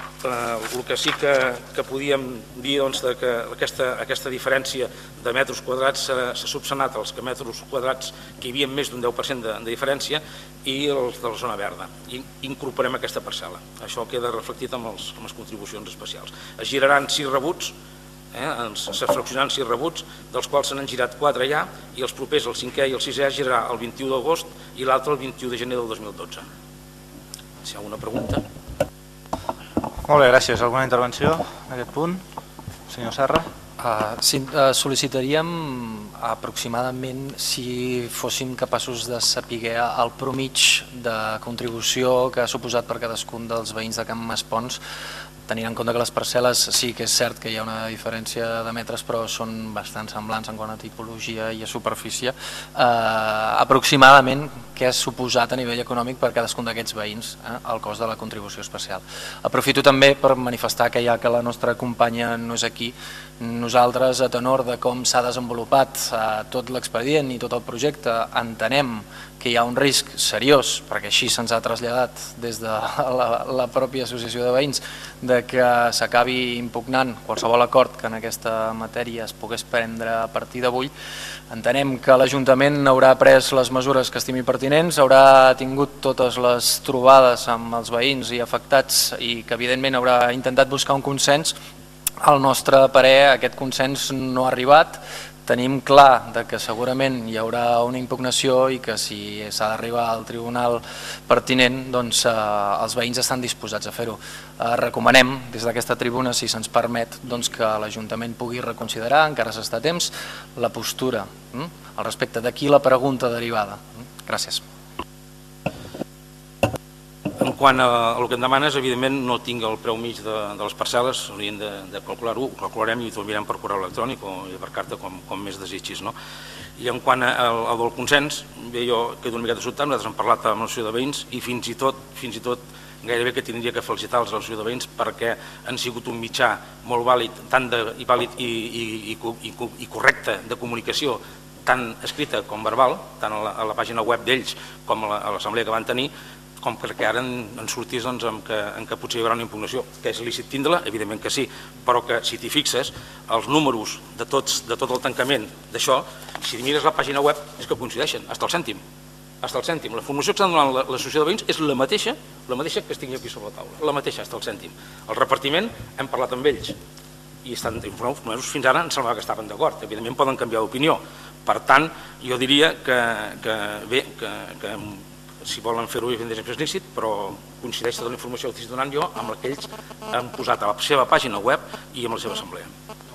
el que sí que podíem dir que aquesta diferència de metres quadrats s'ha subsanat als metres quadrats que hi havia més d'un 10% de diferència i els de la zona verda. I incorporem aquesta parcel·la. Això queda reflectit amb les contribucions especials. Es giraran 6 rebuts, s'ha fraccionat 6 rebuts, dels quals se n'han girat 4 ja i els propers, el 5è i el 6è, girarà el 21 d'agost i l'altre el 21 de gener del 2012. Si hi ha alguna pregunta? Molt bé, gràcies. Alguna intervenció en aquest punt? Senyor Serra? Sol·licitaríem aproximadament si fóssim capaços de saber el promig de contribució que ha suposat per cadascun dels veïns de Can Maspons, tenint en compte que les parcel·les sí que és cert que hi ha una diferència de metres però són bastant semblants en quant a tipologia i a superfície, aproximadament què ha suposat a nivell econòmic per cadascun d'aquests veïns el cost de la contribució especial. Aprofito també per manifestar que ja que la nostra companya no és aquí, nosaltres a tenor de com s'ha desenvolupat tot l'expedient i tot el projecte entenem que hi ha un risc seriós, perquè així se'ns ha traslladat des de la pròpia associació de veïns, de que s'acabi impugnant qualsevol acord que en aquesta matèria es pogués prendre a partir d'avui. Entenem que l'Ajuntament haurà pres les mesures que estimi pertinents, haurà tingut totes les trobades amb els veïns i afectats i que evidentment haurà intentat buscar un consens. Al nostre parer aquest consens no ha arribat. Tenim clar que segurament hi haurà una impugnació i que si s'ha d'arribar al tribunal pertinent, doncs els veïns estan disposats a fer-ho. Recomanem des d'aquesta tribuna, si se'ns permet, que l'Ajuntament pugui reconsiderar, encara s'està a temps, la postura al respecte. D'aquí la pregunta derivada. Gràcies. En quant a el que em demanes, evidentment no tinc el preu mig de les parcel·les, hauríem de calcular-ho, ho calcularem i ho enviarem per correu electrònic o per carta, com més desitgis. I en quant al del consens, bé, jo quedo una miqueta sobtat, nosaltres hem parlat amb l'associació de veïns i fins i tot gairebé que tindria que felicitar l'associació de veïns perquè han sigut un mitjà molt vàlid, i correcte de comunicació, tant escrita com verbal, tant a la pàgina web d'ells com a l'assemblea que van tenir, com perquè ara en sortís en què potser hi haurà una impugnació, que és lícit tindre-la, evidentment que sí, però que si t'hi fixes, els números de tot el tancament d'això, si mires la pàgina web, és que coincideixen, fins al cèntim. La formació que està donant l'associació de veïns és la mateixa que es tingui aquí sobre la taula, la mateixa, fins al cèntim. El repartiment, hem parlat amb ells, i estan informats, fins ara em semblava que estaven d'acord, evidentment poden canviar d'opinió. Per tant, jo diria que si volen fer-ho és explícit, però coincideix tota la informació que estic donant jo amb la que ells han posat a la seva pàgina web i amb la seva assemblea.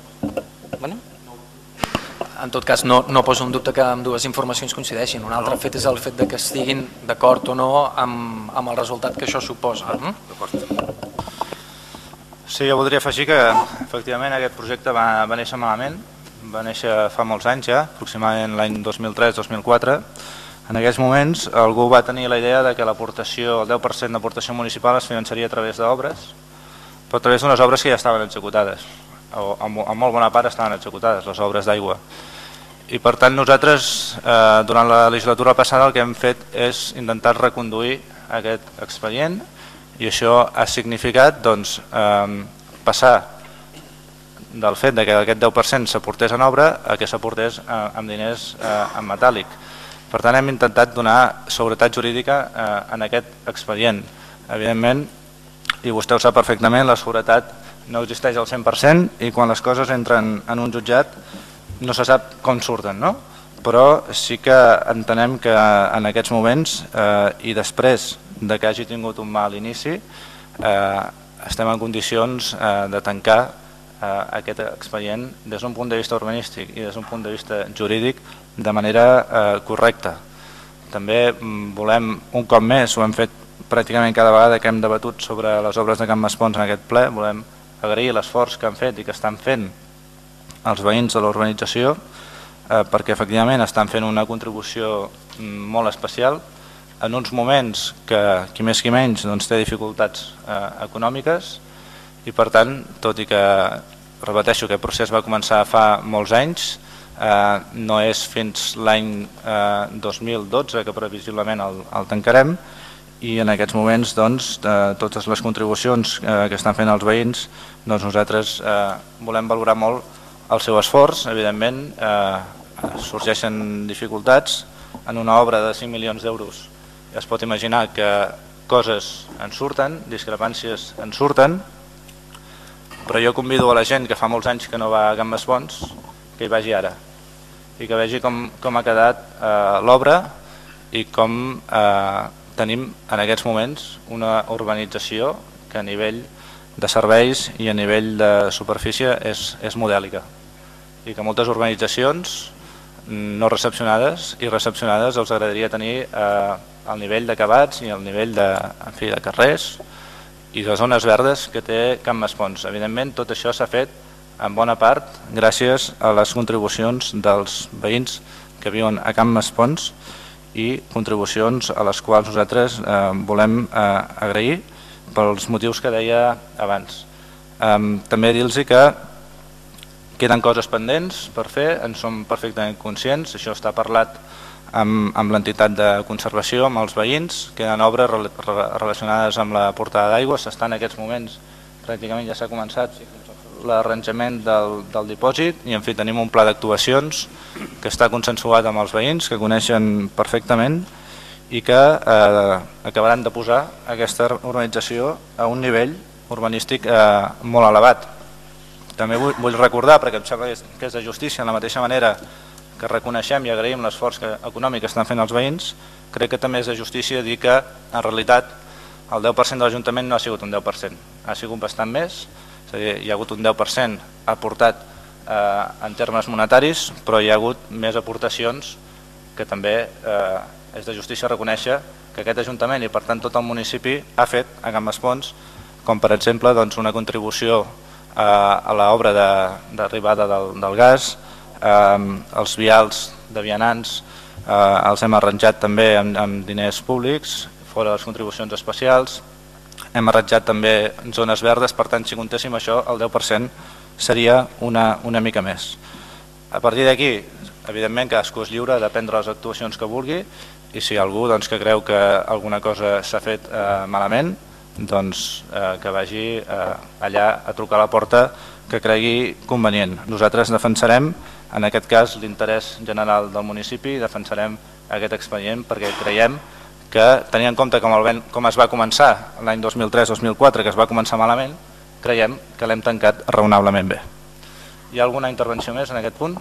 En tot cas, no poso en dubte que amb dues informacions coincideixin. Un altre fet és el fet que estiguin d'acord o no amb el resultat que això suposa. Sí, jo voldria afegir que efectivament aquest projecte va néixer malament, va néixer fa molts anys ja, aproximadament l'any 2003-2004. En aquells moments algú va tenir la idea de que l'aportació, el 10% d'aportació municipal es finançaria a través d'obres, però a través d'unes obres que ja estaven executades, o en molt bona part estaven executades, les obres d'aigua. I per tant nosaltres, durant la legislatura passada, el que hem fet és intentar reconduir aquest expedient i això ha significat passar del fet que aquest 10% s'aportés en obra a que s'aportés amb diners en metàl·lic. Per tant, hem intentat donar seguretat jurídica en aquest expedient. Evidentment, i vostè ho sap perfectament, la seguretat no existeix al 100% i quan les coses entren en un jutjat no se sap com surten, no? Però sí que entenem que en aquests moments i després de que hagi tingut un mal inici estem en condicions de tancar aquest expedient des d'un punt de vista urbanístic i des d'un punt de vista jurídic de manera correcta. També volem, un cop més, ho hem fet pràcticament cada vegada que hem debatut sobre les obres de Can Maspons en aquest ple, volem agrair l'esforç que han fet i que estan fent els veïns de l'urbanització perquè efectivament estan fent una contribució molt especial en uns moments que qui més qui menys té dificultats econòmiques i per tant, tot i que repeteixo que el procés va començar fa molts anys, no és fins l'any 2012 que previsiblement el tancarem i en aquests moments totes les contribucions que estan fent els veïns nosaltres volem valorar molt el seu esforç. Evidentment sorgeixen dificultats en una obra de 5 milions d'euros, es pot imaginar que coses en surten, discrepàncies en surten, però jo convido a la gent que fa molts anys que no va a Can Maspons que hi vagi ara i que vegi com ha quedat l'obra i com tenim en aquests moments una urbanització que a nivell de serveis i a nivell de superfície és modèlica i que moltes urbanitzacions no recepcionades i recepcionades els agradaria tenir al nivell d'acabats i al nivell de carrers i de zones verdes que té Can Maspons. Evidentment tot això s'ha fet en bona part gràcies a les contribucions dels veïns que viuen a Can Maspons i contribucions a les quals nosaltres volem agrair pels motius que deia abans. També dir-los que queden coses pendents per fer, en som perfectament conscients, això està parlat amb l'entitat de conservació, amb els veïns. Queden obres relacionades amb la portada d'aigua. S'està en aquests moments, pràcticament ja s'ha començat l'arranjament del dipòsit i en fi tenim un pla d'actuacions que està consensuat amb els veïns, que coneixen perfectament i que acabaran de posar aquesta urbanització a un nivell urbanístic molt elevat. També vull recordar, perquè em sembla que és de justícia, en la mateixa manera que reconeixem i agraïm l'esforç econòmic que estan fent els veïns, crec que també és de justícia dir que en realitat el 10% de l'Ajuntament no ha sigut un 10%, ha sigut bastant més, és a dir, hi ha hagut un 10% aportat en termes monetaris, però hi ha hagut més aportacions que també és de justícia reconèixer que aquest Ajuntament i per tant tot el municipi ha fet a Can Maspons, com per exemple una contribució a l'obra d'arribada del gas, els vials de vianants els hem arranjat també amb diners públics, fora les contribucions especials, hem arranjat també zones verdes, per tant si comptéssim això el 10% seria una mica més. A partir d'aquí, evidentment cadascú és lliure de prendre les actuacions que vulgui i si algú que creu que alguna cosa s'ha fet malament, doncs que vagi allà a trucar a la porta que cregui convenient. Nosaltres defensarem en aquest cas l'interès general del municipi i defensarem aquest expedient perquè creiem que tenint en compte com es va començar l'any 2003-2004, que es va començar malament, creiem que l'hem tancat raonablement bé. Hi ha alguna intervenció més en aquest punt?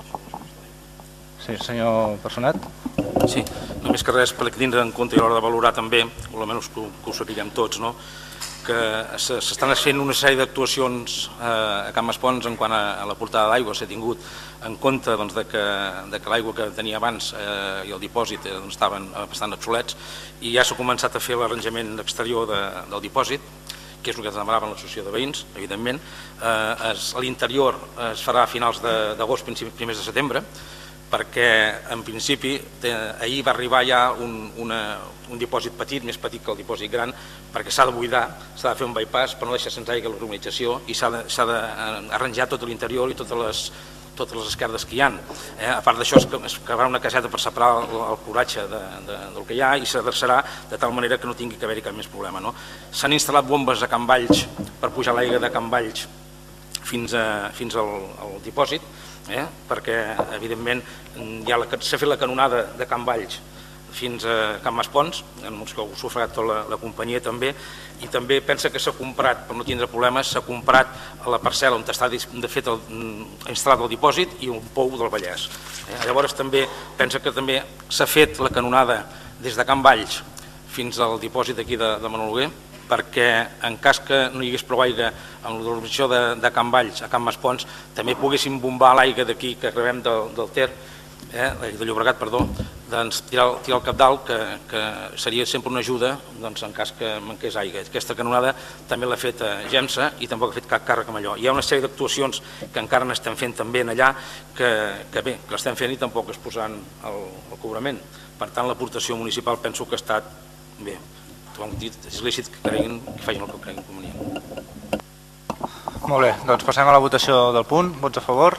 Sí, senyor Personat. Sí, només que res per tindre en compte a l'hora de valorar també, o almenys que ho sapiguem tots, que s'estan fent una sèrie d'actuacions a Can Maspons en quant a la portada d'aigua. S'ha tingut en compte que l'aigua que tenia abans i el dipòsit estaven bastant obsolets i ja s'ha començat a fer l'arranjament exterior del dipòsit, que és el que demanaven l'associació de veïns, evidentment. L'interior es farà a finals d'agost, primers de setembre, perquè en principi ahir va arribar ja un dipòsit petit, més petit que el dipòsit gran, perquè s'ha de buidar, s'ha de fer un bypass per no deixar sense aigua la urbanització i s'ha d'arranjar tot l'interior i totes les esquerdes que hi ha. A part d'això es cavarà una caseta per separar el coratge del que hi ha i s'adreçarà de tal manera que no tingui que haver-hi cap més problema. S'han instal·lat bombes a Can Valls per pujar l'aigua de Can Valls fins al dipòsit, perquè evidentment s'ha fet la canonada de Can Valls fins a Can Maspons, que ho ha sufragat tota la companyia també, i també pensa que s'ha comprat, per no tindre problemes, s'ha comprat a la parcel·la on està instal·lat el dipòsit i un pou del Vallès. Llavors també pensa que també s'ha fet la canonada des de Can Valls fins al dipòsit d'aquí de Manoluguer, perquè en cas que no hi hagués prou aigua amb l'organització de Can Valls a Can Maspons, també poguéssim bombar l'aigua d'aquí que rebem del Ter, de Llobregat, perdó, doncs tirar el cabdal, que seria sempre una ajuda en cas que manqués aigua. Aquesta canonada també l'ha fet Gemsa i tampoc ha fet cap càrrec amb allò. Hi ha una sèrie d'actuacions que encara n'estem fent també allà, que bé, que l'estem fent i tampoc es posaran el cobrament. Per tant, l'aportació municipal penso que ha estat bé. És lícit que facin el que creguin convenient. Molt bé, doncs passem a la votació del punt. Vots a favor?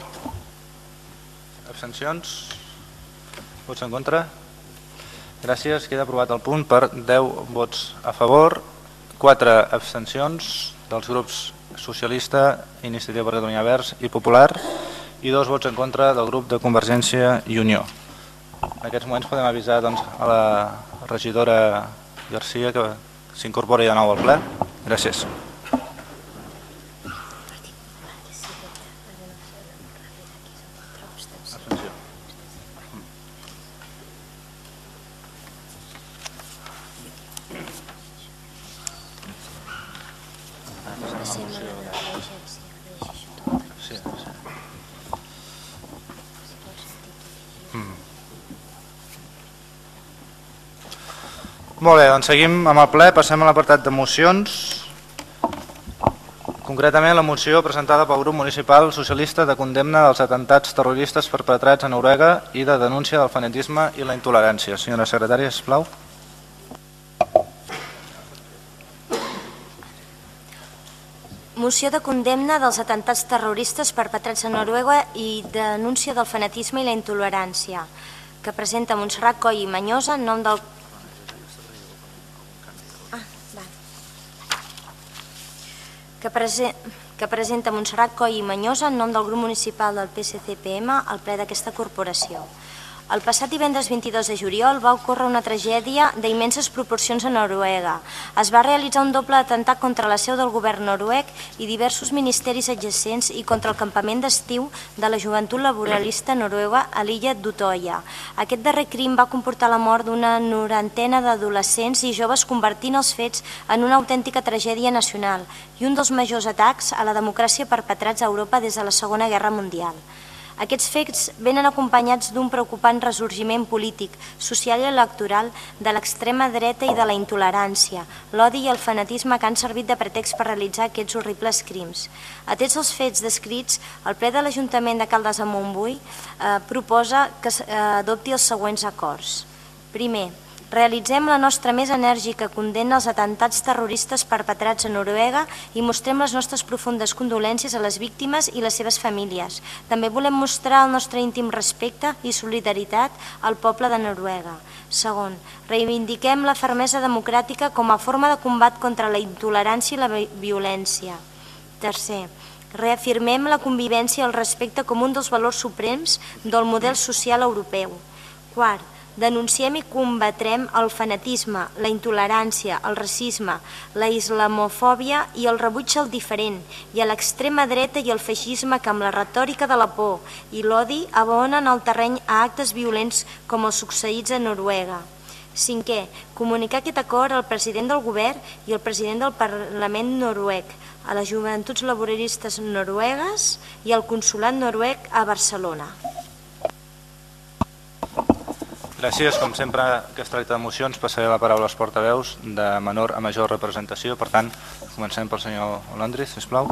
Abstencions? Vots en contra? Gràcies, queda aprovat el punt per 10 vots a favor, 4 abstencions dels grups Socialista, Iniciativa per Catalunya Verds i Popular i 2 vots en contra del grup de Convergència i Unió. En aquests moments podem avisar a la regidora Garcia que s'incorpori de nou al ple. Gràcies. Molt bé, doncs seguim amb el ple, passem a l'apartat de mocions. Concretament la moció presentada pel grup municipal socialista de condemna dels atemptats terroristes perpetrats a Noruega i de denúncia del fanatisme i la intolerància. Senyora secretària, sisplau. Moció de condemna dels atemptats terroristes perpetrats a Noruega i de denúncia del fanatisme i la intolerància. que presenta Montserrat Coll i Manyosa en nom del... que presenta Montserrat Coll i Manyosa en nom del grup municipal del PSC-PM al ple d'aquesta corporació. El passat divendres 22 de juliol va ocórrer una tragèdia d'immenses proporcions a Noruega. Es va realitzar un doble atemptat contra la seu del govern noruec i diversos ministeris adjacents i contra el campament d'estiu de la joventut laboralista noruega a l'illa d'Utoya. Aquest darrer crim va comportar la mort d'una 90 d'adolescents i joves, convertint els fets en una autèntica tragèdia nacional i un dels majors atacs a la democràcia perpetrats a Europa des de la Segona Guerra Mundial. Aquests fets venen acompanyats d'un preocupant ressorgiment polític, social i electoral de l'extrema dreta i de la intolerància, l'odi i el fanatisme que han servit de pretext per realitzar aquests horribles crims. Atès els fets descrits, el ple de l'Ajuntament de Caldes de Montbui proposa que adopti els següents acords. Primer, realitzem la nostra més enèrgica condemna als atemptats terroristes perpetrats a Noruega i mostrem les nostres profundes condolències a les víctimes i les seves famílies. També volem mostrar el nostre íntim respecte i solidaritat al poble de Noruega. Segon, reivindiquem la fermesa democràtica com a forma de combat contra la intolerància i la violència. Tercer, reafirmem la convivència i el respecte com un dels valors suprems del model social europeu. Quart, denunciem i combatrem el fanatisme, la intolerància, el racisme, la islamofòbia i el rebuig al diferent, i a l'extrema dreta i el feixisme que amb la retòrica de la por i l'odi abonen el terreny a actes violents com els succeïts a Noruega. Cinquè, comunicar aquest acord al president del govern i al president del Parlament noruec, a les joventuts laboralistes noruegues i al consolat noruec a Barcelona. Gràcies. Com sempre que es tracta de mocions, passaré la paraula als portaveus de menor a major representació. Per tant, comencem pel senyor Olondriz, sisplau.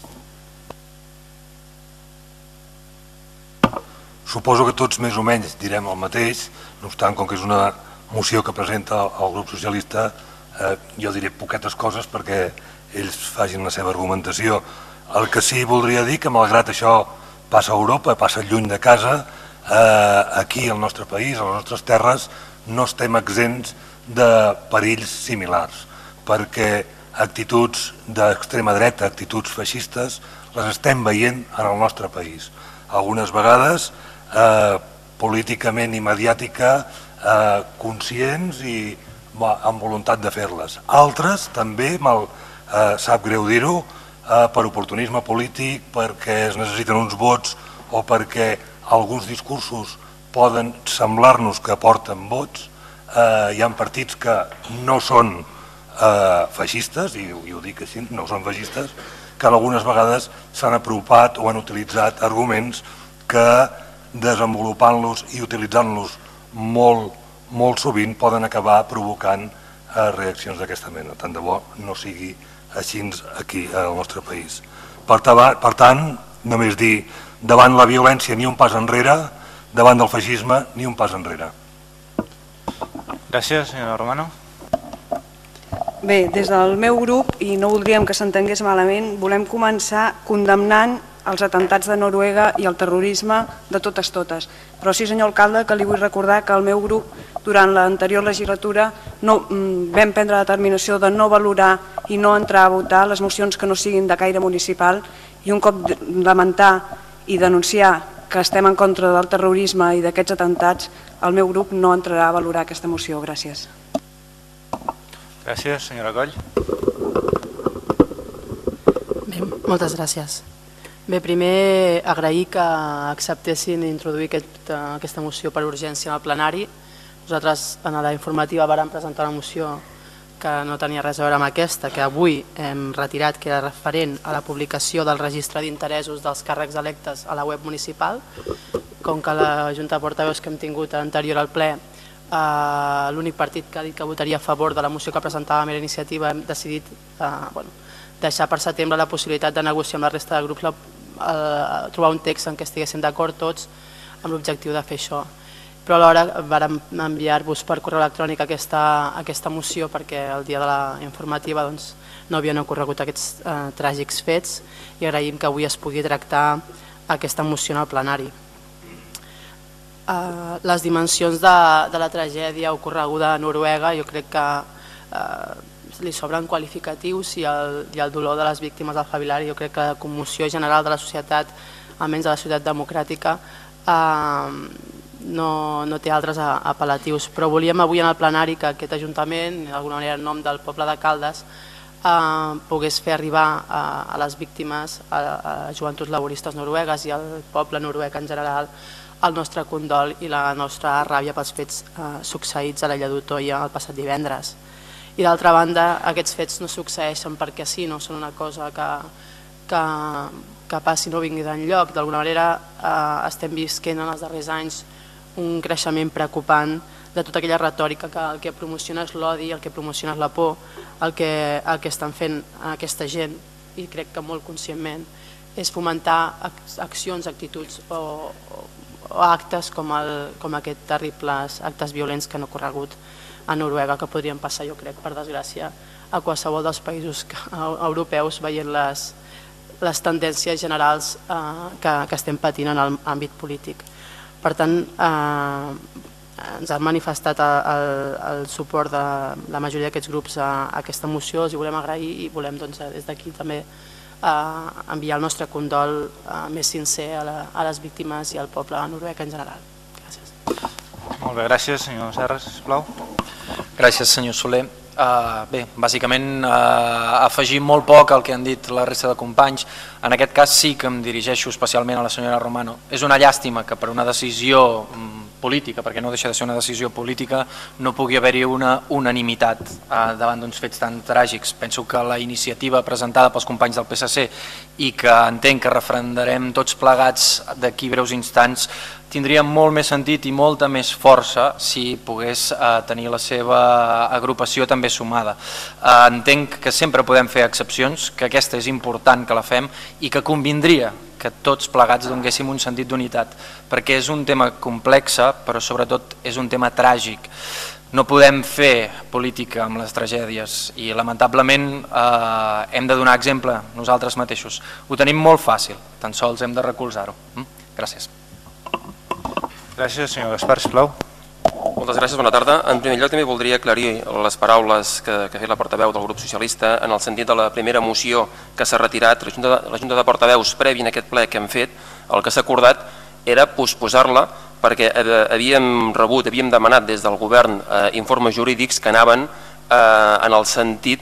Suposo que tots més o menys direm el mateix, no obstant, com que és una moció que presenta el grup socialista, jo diré poquetes coses perquè ells facin la seva argumentació. El que sí voldria dir que, malgrat això passa a Europa, passa lluny de casa, aquí al nostre país, a les nostres terres, no estem exempts de perills similars, perquè actituds d'extrema dreta, actituds feixistes, les estem veient en el nostre país. Algunes vegades políticament i mediàtica conscients i amb voluntat de fer-les. Altres també, sap greu dir-ho, per oportunisme polític, perquè es necessiten uns vots o perquè alguns discursos poden semblar-nos que aporten vots. Hi ha partits que no són feixistes, i ho dic així, no són feixistes, que algunes vegades s'han apropat o han utilitzat arguments que, desenvolupant-los i utilitzant-los molt sovint, poden acabar provocant reaccions d'aquesta mena. Tant de bo no sigui així aquí al nostre país. Per tant, només dir, davant la violència ni un pas enrere, davant del feixisme ni un pas enrere. Gràcies, senyora Romano. Bé, des del meu grup, i no voldríem que s'entengués malament, volem començar condemnant els atemptats de Noruega i el terrorisme de totes. Però sí, senyor alcalde, que li vull recordar que el meu grup, durant l'anterior legislatura, vam prendre la determinació de no valorar i no entrar a votar les mocions que no siguin de caire municipal, i un cop lamentar i denunciar que estem en contra del terrorisme i d'aquests atemptats, el meu grup no entrarà a valorar aquesta moció. Gràcies. Gràcies, senyora Coll. Bé, moltes gràcies. Bé, primer agrair que acceptessin introduir aquesta moció per urgència en el plenari. Nosaltres en la informativa vàrem presentar una moció que no tenia res a veure amb aquesta, que avui hem retirat, que era referent a la publicació del registre d'interessos dels càrrecs electes a la web municipal. Com que la Junta de Portaveus que hem tingut anterior al ple, l'únic partit que ha dit que votaria a favor de la moció que presentàvem era Iniciativa, hem decidit deixar per setembre la possibilitat de negociar amb la resta de grups, trobar un text en què estiguessin d'acord tots amb l'objectiu de fer això. Però alhora vàrem enviar-vos per correu electrònic aquesta moció perquè el dia de la informativa no havien ocorregut aquests tràgics fets i agraïm que avui es pugui tractar aquesta moció en el plenari. les dimensions de la tragèdia ocorreguda a Noruega, jo crec que li sobren qualificatius, i el dolor de les víctimes del Favilari, jo crec que la commoció general de la societat, almenys de la societat democràtica, no té altres apel·latius. Però volíem avui en el plenari que aquest Ajuntament, d'alguna manera en nom del poble de Caldes, pogués fer arribar a les víctimes, a joventuts laboristes noruegues i al poble noruec en general, el nostre condol i la nostra ràbia pels fets succeïts a l'illa d'Utoya el passat divendres. I d'altra banda, aquests fets no succeeixen perquè sí, no són una cosa que passi no vingui d'enlloc. D'alguna manera estem visquent en els darrers anys un creixement preocupant de tota aquella retòrica que el que promociona és l'odi, el que promociona és la por, el que estan fent aquesta gent, i crec que molt conscientment, és fomentar accions, actituds o actes com aquests terribles actes violents que han ocorregut a Noruega, que podrien passar, jo crec, per desgràcia, a qualsevol dels països europeus, veient les tendències generals que estem patint en l'àmbit polític. Per tant, ens han manifestat el suport de la majoria d'aquests grups a aquesta moció, els hi volem agrair i volem des d'aquí també enviar el nostre condol més sincer a les víctimes i al poble noruec en general. Gràcies. Molt bé, gràcies. Senyor Serra, sisplau. Gràcies, senyor Soler. Bé, bàsicament afegir molt poc al que han dit la resta de companys. En aquest cas sí que em dirigeixo especialment a la senyora Romano. És una llàstima que per una decisió política, perquè no deixa de ser una decisió política, no pugui haver-hi una unanimitat davant d'uns fets tan tràgics. Penso que la iniciativa presentada pels companys del PSC i que entenc que referendarem tots plegats d'aquí breus instants tindria molt més sentit i molta més força si pogués tenir la seva agrupació també sumada. Entenc que sempre podem fer excepcions, que aquesta és important que la fem i que convindria que tots plegats donéssim un sentit d'unitat, perquè és un tema complex, però sobretot és un tema tràgic. No podem fer política amb les tragèdies i lamentablement hem de donar exemple nosaltres mateixos. Ho tenim molt fàcil, tan sols hem de recolzar-ho. Gràcies. Gràcies, senyor Gaspar, sisplau. Moltes gràcies, bona tarda. En primer lloc també voldria aclarir les paraules que ha fet la portaveu del grup socialista en el sentit de la primera moció que s'ha retirat. La Junta de Portaveus previ en aquest ple que hem fet, el que s'ha acordat era posposar-la perquè havíem demanat des del govern informes jurídics que anaven en el sentit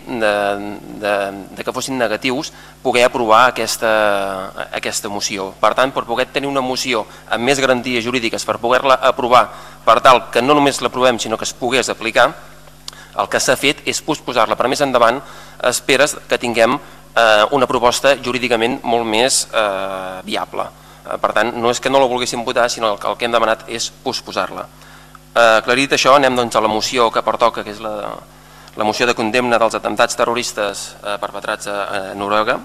que fossin negatius poder aprovar aquesta moció. Per tant, per poder tenir una moció amb més garanties jurídiques per poder-la aprovar per tal que no només l'aprovem sinó que es pogués aplicar, el que s'ha fet és posposar-la per més endavant a esperes que tinguem una proposta jurídicament molt més viable. Per tant, no és que no la volguéssim votar, sinó que el que hem demanat és posposar-la. Aclarit això, anem a la moció que pertoca, que és la moció de condemna dels atemptats terroristes perpetrats a Noruega.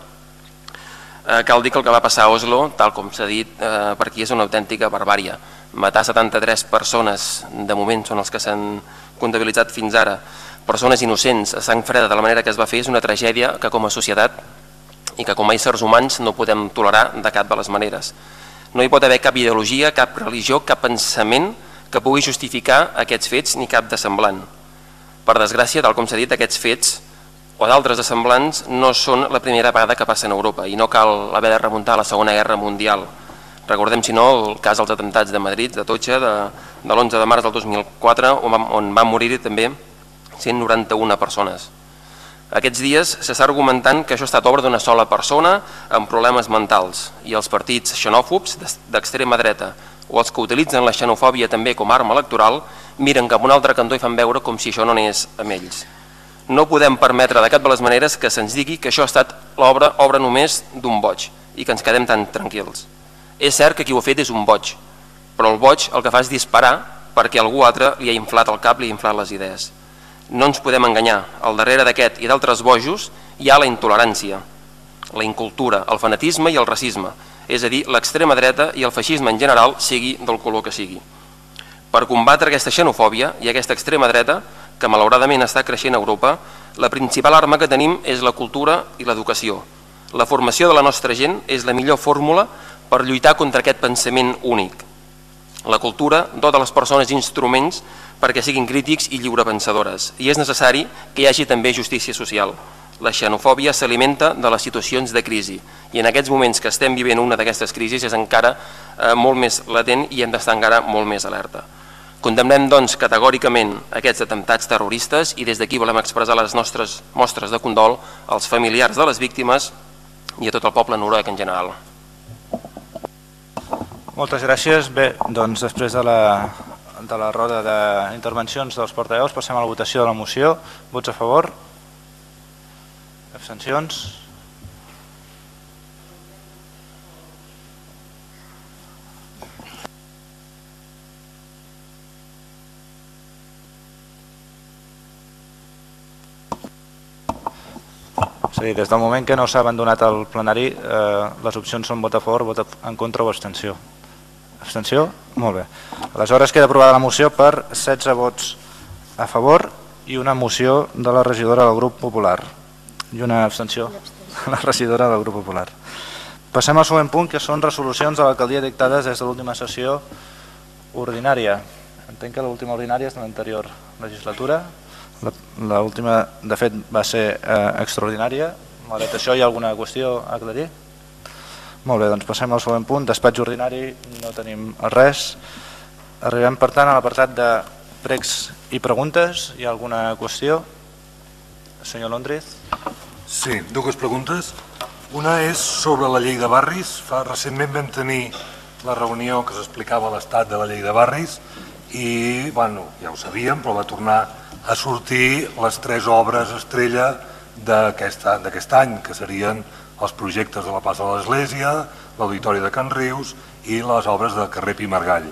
Cal dir que el que va passar a Oslo, tal com s'ha dit per aquí, és una autèntica barbària. Matar 73 persones, de moment són els que s'han comptabilitzat fins ara, persones innocents a sang freda de la manera que es va fer, és una tragèdia que com a societat i que com a éssers humans no podem tolerar de cap de les maneres. No hi pot haver cap ideologia, cap religió, cap pensament que pugui justificar aquests fets ni cap de semblant. Per desgràcia, tal com s'ha dit, aquests fets o d'altres de semblants no són la primera vegada que passen a Europa i no cal haver de remuntar a la Segona Guerra Mundial. Recordem, si no, el cas dels atemptats de Madrid, de Atocha, de l'11 de març del 2004, on van morir també 191 persones. Aquests dies s'està argumentant que això ha estat obra d'una sola persona amb problemes mentals i els partits xenòfobs d'extrema dreta o els que utilitzen la xenofòbia també com a arma electoral miren cap a un altre cantó i fan veure com si això no anés amb ells. No podem permetre de cap de les maneres que se'ns digui que això ha estat obra només d'un boig i que ens quedem tan tranquils. És cert que qui ho ha fet és un boig, però el boig el que fa és disparar perquè algú altre li ha inflat el cap, li ha inflat les idees. No ens podem enganyar, al darrere d'aquest i d'altres bojos hi ha la intolerància, la incultura, el fanatisme i el racisme, és a dir, l'extrema dreta i el feixisme en general, sigui del color que sigui. Per combatre aquesta xenofòbia i aquesta extrema dreta, que malauradament està creixent a Europa, la principal arma que tenim és la cultura i l'educació. La formació de la nostra gent és la millor fórmula per lluitar contra aquest pensament únic. La cultura dota les persones instruments perquè siguin crítics i lliurepensadores, i és necessari que hi hagi també justícia social. La xenofòbia s'alimenta de les situacions de crisi, i en aquests moments que estem vivint una d'aquestes crisis és encara molt més latent i hem d'estar encara molt més alerta. Condemnem, doncs, categòricament aquests atemptats terroristes i des d'aquí volem expressar les nostres mostres de condol als familiars de les víctimes i a tot el poble noruec en general. Moltes gràcies. Bé, doncs després de la roda d'intervencions dels portaveus passem a la votació de la moció. Vots a favor? Abstencions? És a dir, des del moment que no s'ha abandonat el plenari, les opcions són vot a favor, vot en contra o abstenció. Abstenció? Molt bé. Aleshores queda aprovada la moció per 16 vots a favor i una moció de la regidora del grup popular. I una abstenció de la regidora del grup popular. Passem al següent punt, que són resolucions de l'alcaldia dictades des de l'última sessió ordinària. Entenc que l'última ordinària és de l'anterior legislatura. L'última, de fet, va ser extraordinària. Malgrat això, hi ha alguna qüestió a aclarir? Molt bé, doncs passem al següent punt. Despatx ordinari, no tenim res. Arribem, per tant, a l'apartat de pregs i preguntes. Hi ha alguna qüestió? Senyor Londriz. Sí, dues preguntes. Una és sobre la llei de barris. Recentment vam tenir la reunió que s'explicava l'estat de la llei de barris i, bueno, ja ho sabíem, però va tornar a sortir les 3 obres estrella d'aquest any, que serien els projectes de la plaça de l'Església, l'Auditori de Can Rius i les obres de carrer Pi Margall.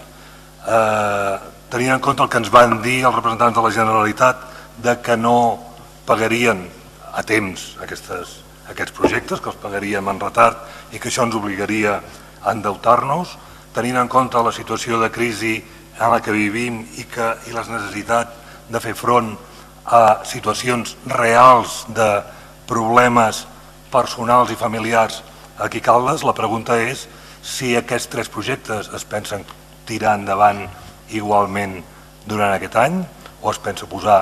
Tenint en compte el que ens van dir els representants de la Generalitat de que no pagarien a temps aquests projectes, que els pagaríem en retard i que això ens obligaria a endeutar-nos, tenint en compte la situació de crisi en la que vivim i les necessitats de fer front a situacions reals de problemes personals i familiars aquí a Caldes, la pregunta és si aquests 3 projectes es pensen tirar endavant igualment durant aquest any o es pensa posar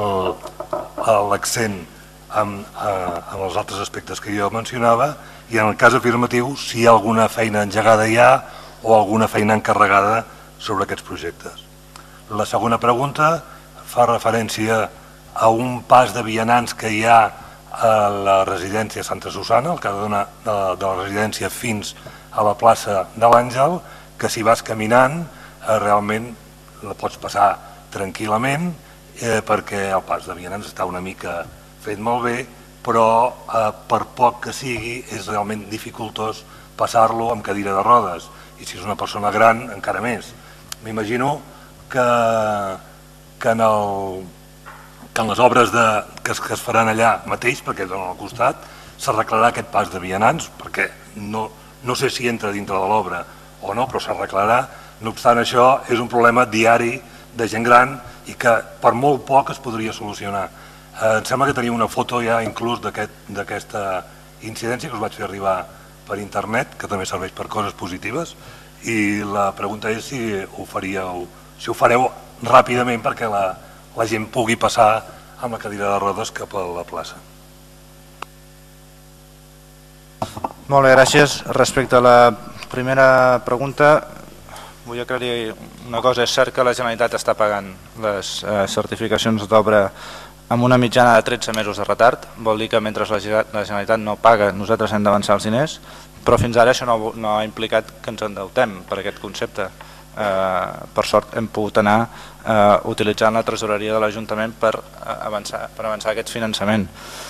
l'accent en els altres aspectes que jo mencionava i en el cas afirmatiu si hi ha alguna feina engegada ja o alguna feina encarregada sobre aquests projectes. La segona pregunta fa referència a un pas de vianants que hi ha a la residència Santa Susana, el que dona de la residència fins a la plaça de l'Àngel, que si vas caminant realment la pots passar tranquil·lament perquè el pas de vianants està una mica fet molt bé, però per poc que sigui és realment dificultós passar-lo amb cadira de rodes i si és una persona gran encara més. M'imagino que en les obres que es faran allà mateix, perquè donen al costat, s'arreglarà aquest pas de vianants, perquè no sé si entra dintre de l'obra o no, però s'arreglarà. No obstant això, és un problema diari de gent gran i que per molt poc es podria solucionar. Em sembla que tenia una foto ja inclús d'aquesta incidència que us vaig fer arribar per internet, que també serveix per coses positives, i la pregunta és si ho fareu ràpidament perquè la gent pugui passar amb la cadira de rodes cap a la plaça. Molt bé, gràcies. Respecte a la primera pregunta, vull aclarir una cosa. És cert que la Generalitat està pagant les certificacions d'obra amb una mitjana de 13 mesos de retard. Vol dir que mentre la Generalitat no paga, nosaltres hem d'avançar els diners, però fins ara això no ha implicat que ens endeutem per aquest concepte. Per sort hem pogut anar utilitzant la tresoreria de l'Ajuntament per avançar aquest finançament.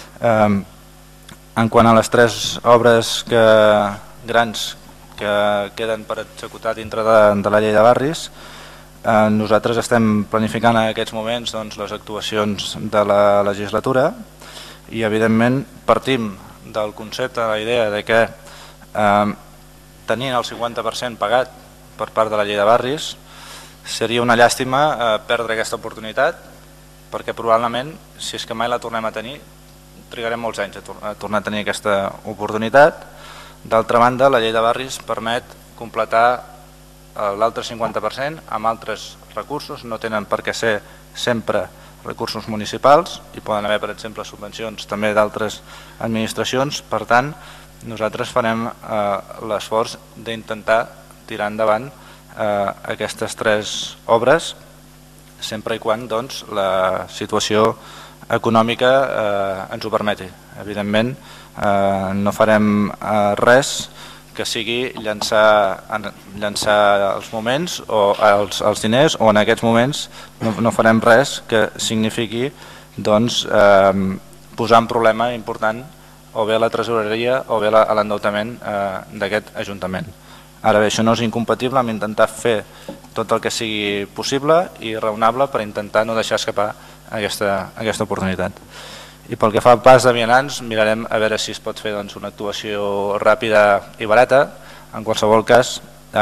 En quant a les 3 obres grans que queden per executar dintre de la llei de barris, nosaltres estem planificant en aquests moments les actuacions de la legislatura i evidentment partim del concepte, de la idea de que tenint el 50% pagat per part de la llei de barris seria una llàstima perdre aquesta oportunitat, perquè probablement, si és que mai la tornem a tenir, trigarem molts anys a tornar a tenir aquesta oportunitat. D'altra banda, la llei de barris permet completar l'altre 50% amb altres recursos, no tenen per què ser sempre recursos municipals i poden haver, per exemple, subvencions també d'altres administracions. Per tant, nosaltres farem l'esforç d'intentar tirar endavant aquestes 3 obres sempre i quan doncs, la situació econòmica ens ho permeti. Evidentment, no farem res que sigui llançar els moments o els diners, o en aquests moments no farem res que signifiqui doncs, posar un problema important o bé a la tresoreria o bé a l'endeutament d'aquest Ajuntament. Ara bé, això no és incompatible amb intentar fer tot el que sigui possible i raonable per intentar no deixar escapar aquesta oportunitat. I pel que fa al pas de vianants, mirarem a veure si es pot fer una actuació ràpida i barata. En qualsevol cas,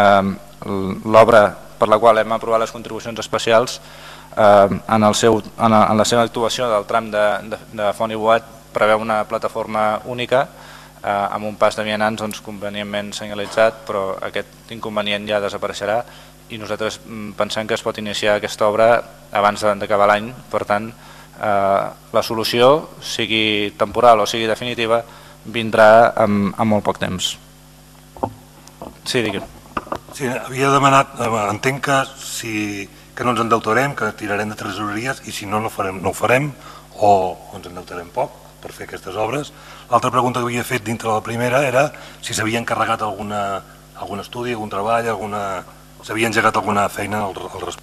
l'obra per la qual hem aprovat les contribucions especials en la seva actuació del tram de Font i Boat preveu una plataforma única amb un pas de vianants convenientment senyalitzat, però aquest inconvenient ja desapareixerà i nosaltres pensem que es pot iniciar aquesta obra abans d'acabar l'any. Per tant, la solució, sigui temporal o sigui definitiva, vindrà amb molt poc temps. Sí, digue'm. Sí, havia demanat, entenc que no ens endeutarem, que tirarem de tresoreries i si no ho farem o ens endeutarem poc per fer aquestes obres. L'altra pregunta que havia fet dintre de la primera era si s'havia encarregat algun estudi, algun treball, s'havia engegat alguna feina al respecte.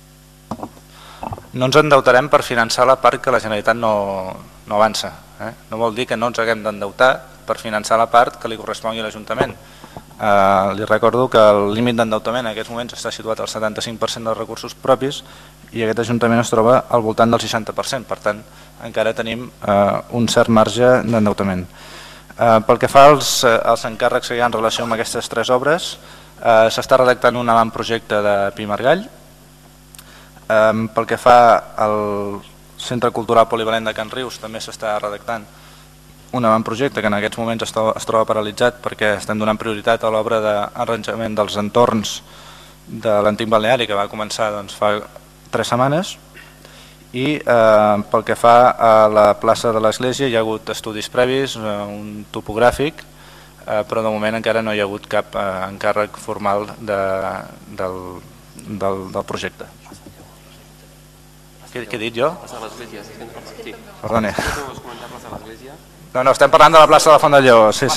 No ens endeutarem per finançar la part que la Generalitat no avança. No vol dir que no ens haguem d'endeutar per finançar la part que li correspongui a l'Ajuntament. Li recordo que el límit d'endeutament en aquests moments està situat al 75% dels recursos propis i aquest Ajuntament es troba al voltant del 60%, per tant encara tenim un cert marge d'endeutament. Pel que fa als encàrrecs que hi ha en relació amb aquestes 3 obres, s'està redactant un avantprojecte de Pi Margall. Pel que fa al Centre Cultural Polivalent de Can Rius, també s'està redactant un avantprojecte que en aquests moments es troba paralitzat perquè estem donant prioritat a l'obra d'arranjament dels entorns de l'antic balneari que va començar fa 3 setmanes. I pel que fa a la plaça de l'Església hi ha hagut estudis previs, un topogràfic, però de moment encara no hi ha hagut cap encàrrec formal del projecte. Què he dit jo? Perdoni. No, estem parlant de la plaça de la Font del Lleó. Sí.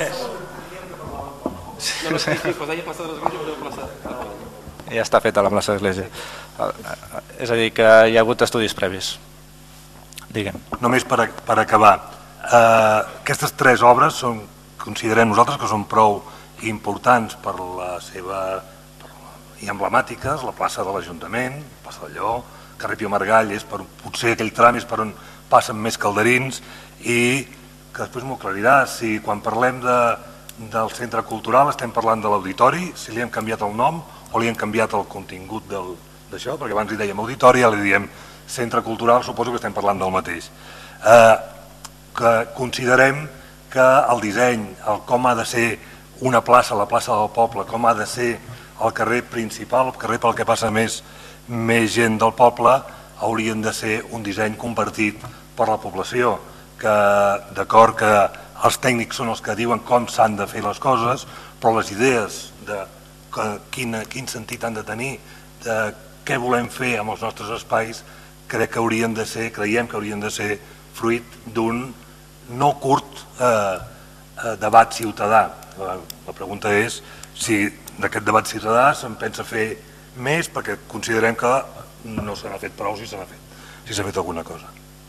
Ja està feta la plaça de l'Església. És a dir, que hi ha hagut estudis previs. Digue'm. Només per acabar, aquestes 3 obres considerem nosaltres que són prou importants per la seva i emblemàtiques, la plaça de l'Ajuntament, la plaça del Lleó, carrer Pi Margall, potser aquell tram és per on passen més calderins i que després m'ho aclarirà, si quan parlem del centre cultural estem parlant de l'auditori, si li hem canviat el nom o li hem canviat el contingut d'això, perquè abans li dèiem auditori, ara li diem centre cultural, suposo que estem parlant del mateix. Que considerem que el disseny, com ha de ser una plaça, la plaça del poble, com ha de ser el carrer principal, el carrer pel que passa més gent del poble, haurien de ser un disseny compartit per la població, que d'acord que els tècnics són els que diuen com s'han de fer les coses, però les idees de quin sentit han de tenir, de què volem fer amb els nostres espais, creiem que haurien de ser fruit d'un no curt debat ciutadà. La pregunta és si d'aquest debat ciutadà se'n pensa fer més, perquè considerem que no se n'ha fet prou si s'ha fet alguna cosa.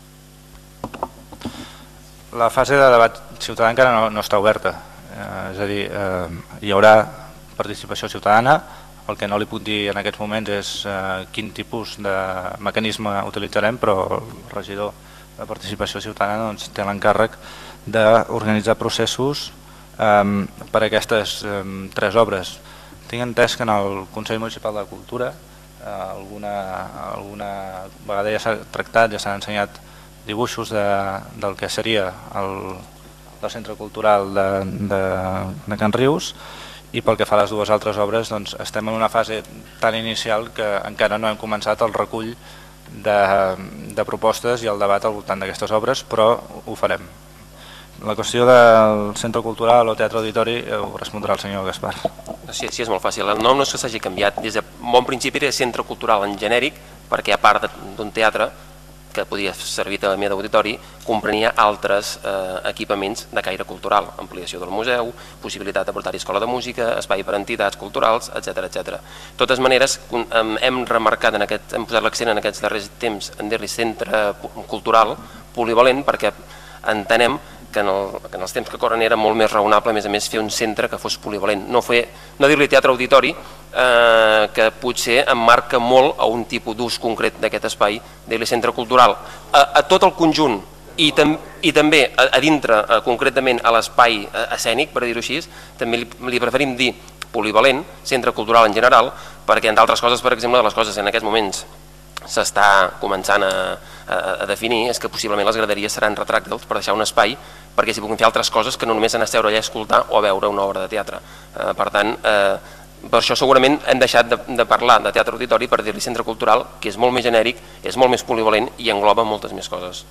La fase de debat ciutadà encara no està oberta, és a dir, hi haurà participació ciutadana. El que no li puc dir en aquests moments és quin tipus de mecanisme utilitzarem, però el regidor de participació ciutadana té l'encàrrec d'organitzar processos per a aquestes 3 obres. Tinc entès que en el Consell Municipal de Cultura alguna vegada ja s'ha tractat, ja s'han ensenyat dibuixos del que seria el centre cultural de Can Rius i pel que fa a les dues altres obres estem en una fase tan inicial que encara no hem començat el recull de propostes i el debat al voltant d'aquestes obres, però ho farem. La qüestió del centre cultural o teatre auditori ho respondrà el senyor Gaspar. Sí, és molt fàcil. El nom no és que s'hagi canviat. Des de bon principi era centre cultural en genèric, perquè a part d'un teatre que podia servir també d'auditori, comprenia altres equipaments de caire cultural, ampliació del museu, possibilitat de portar-hi escola de música, espai per a entitats culturals, etc. De totes maneres, hem remarcat, hem posat l'accent en aquests darrers temps en dir-li centre cultural polivalent, perquè entenem que en els temps que corren era molt més raonable, a més, fer un centre que fos polivalent. No dir-li teatre auditori, que potser emmarca molt a un tipus d'ús concret d'aquest espai, dir-li centre cultural. A tot el conjunt i també a dintre, concretament a l'espai escènic, per dir-ho així, també li preferim dir polivalent, centre cultural en general, perquè entre altres coses, per exemple, de les coses en aquests moments s'està començant a definir és que possiblement les graderies seran retràctils per deixar un espai perquè s'hi puguin fer altres coses que no només anar a seure allà a escoltar o a veure una obra de teatre. Per tant, per això segurament hem deixat de parlar de teatre auditori per dir-li centre cultural, que és molt més genèric, és molt més polivalent i engloba moltes més coses.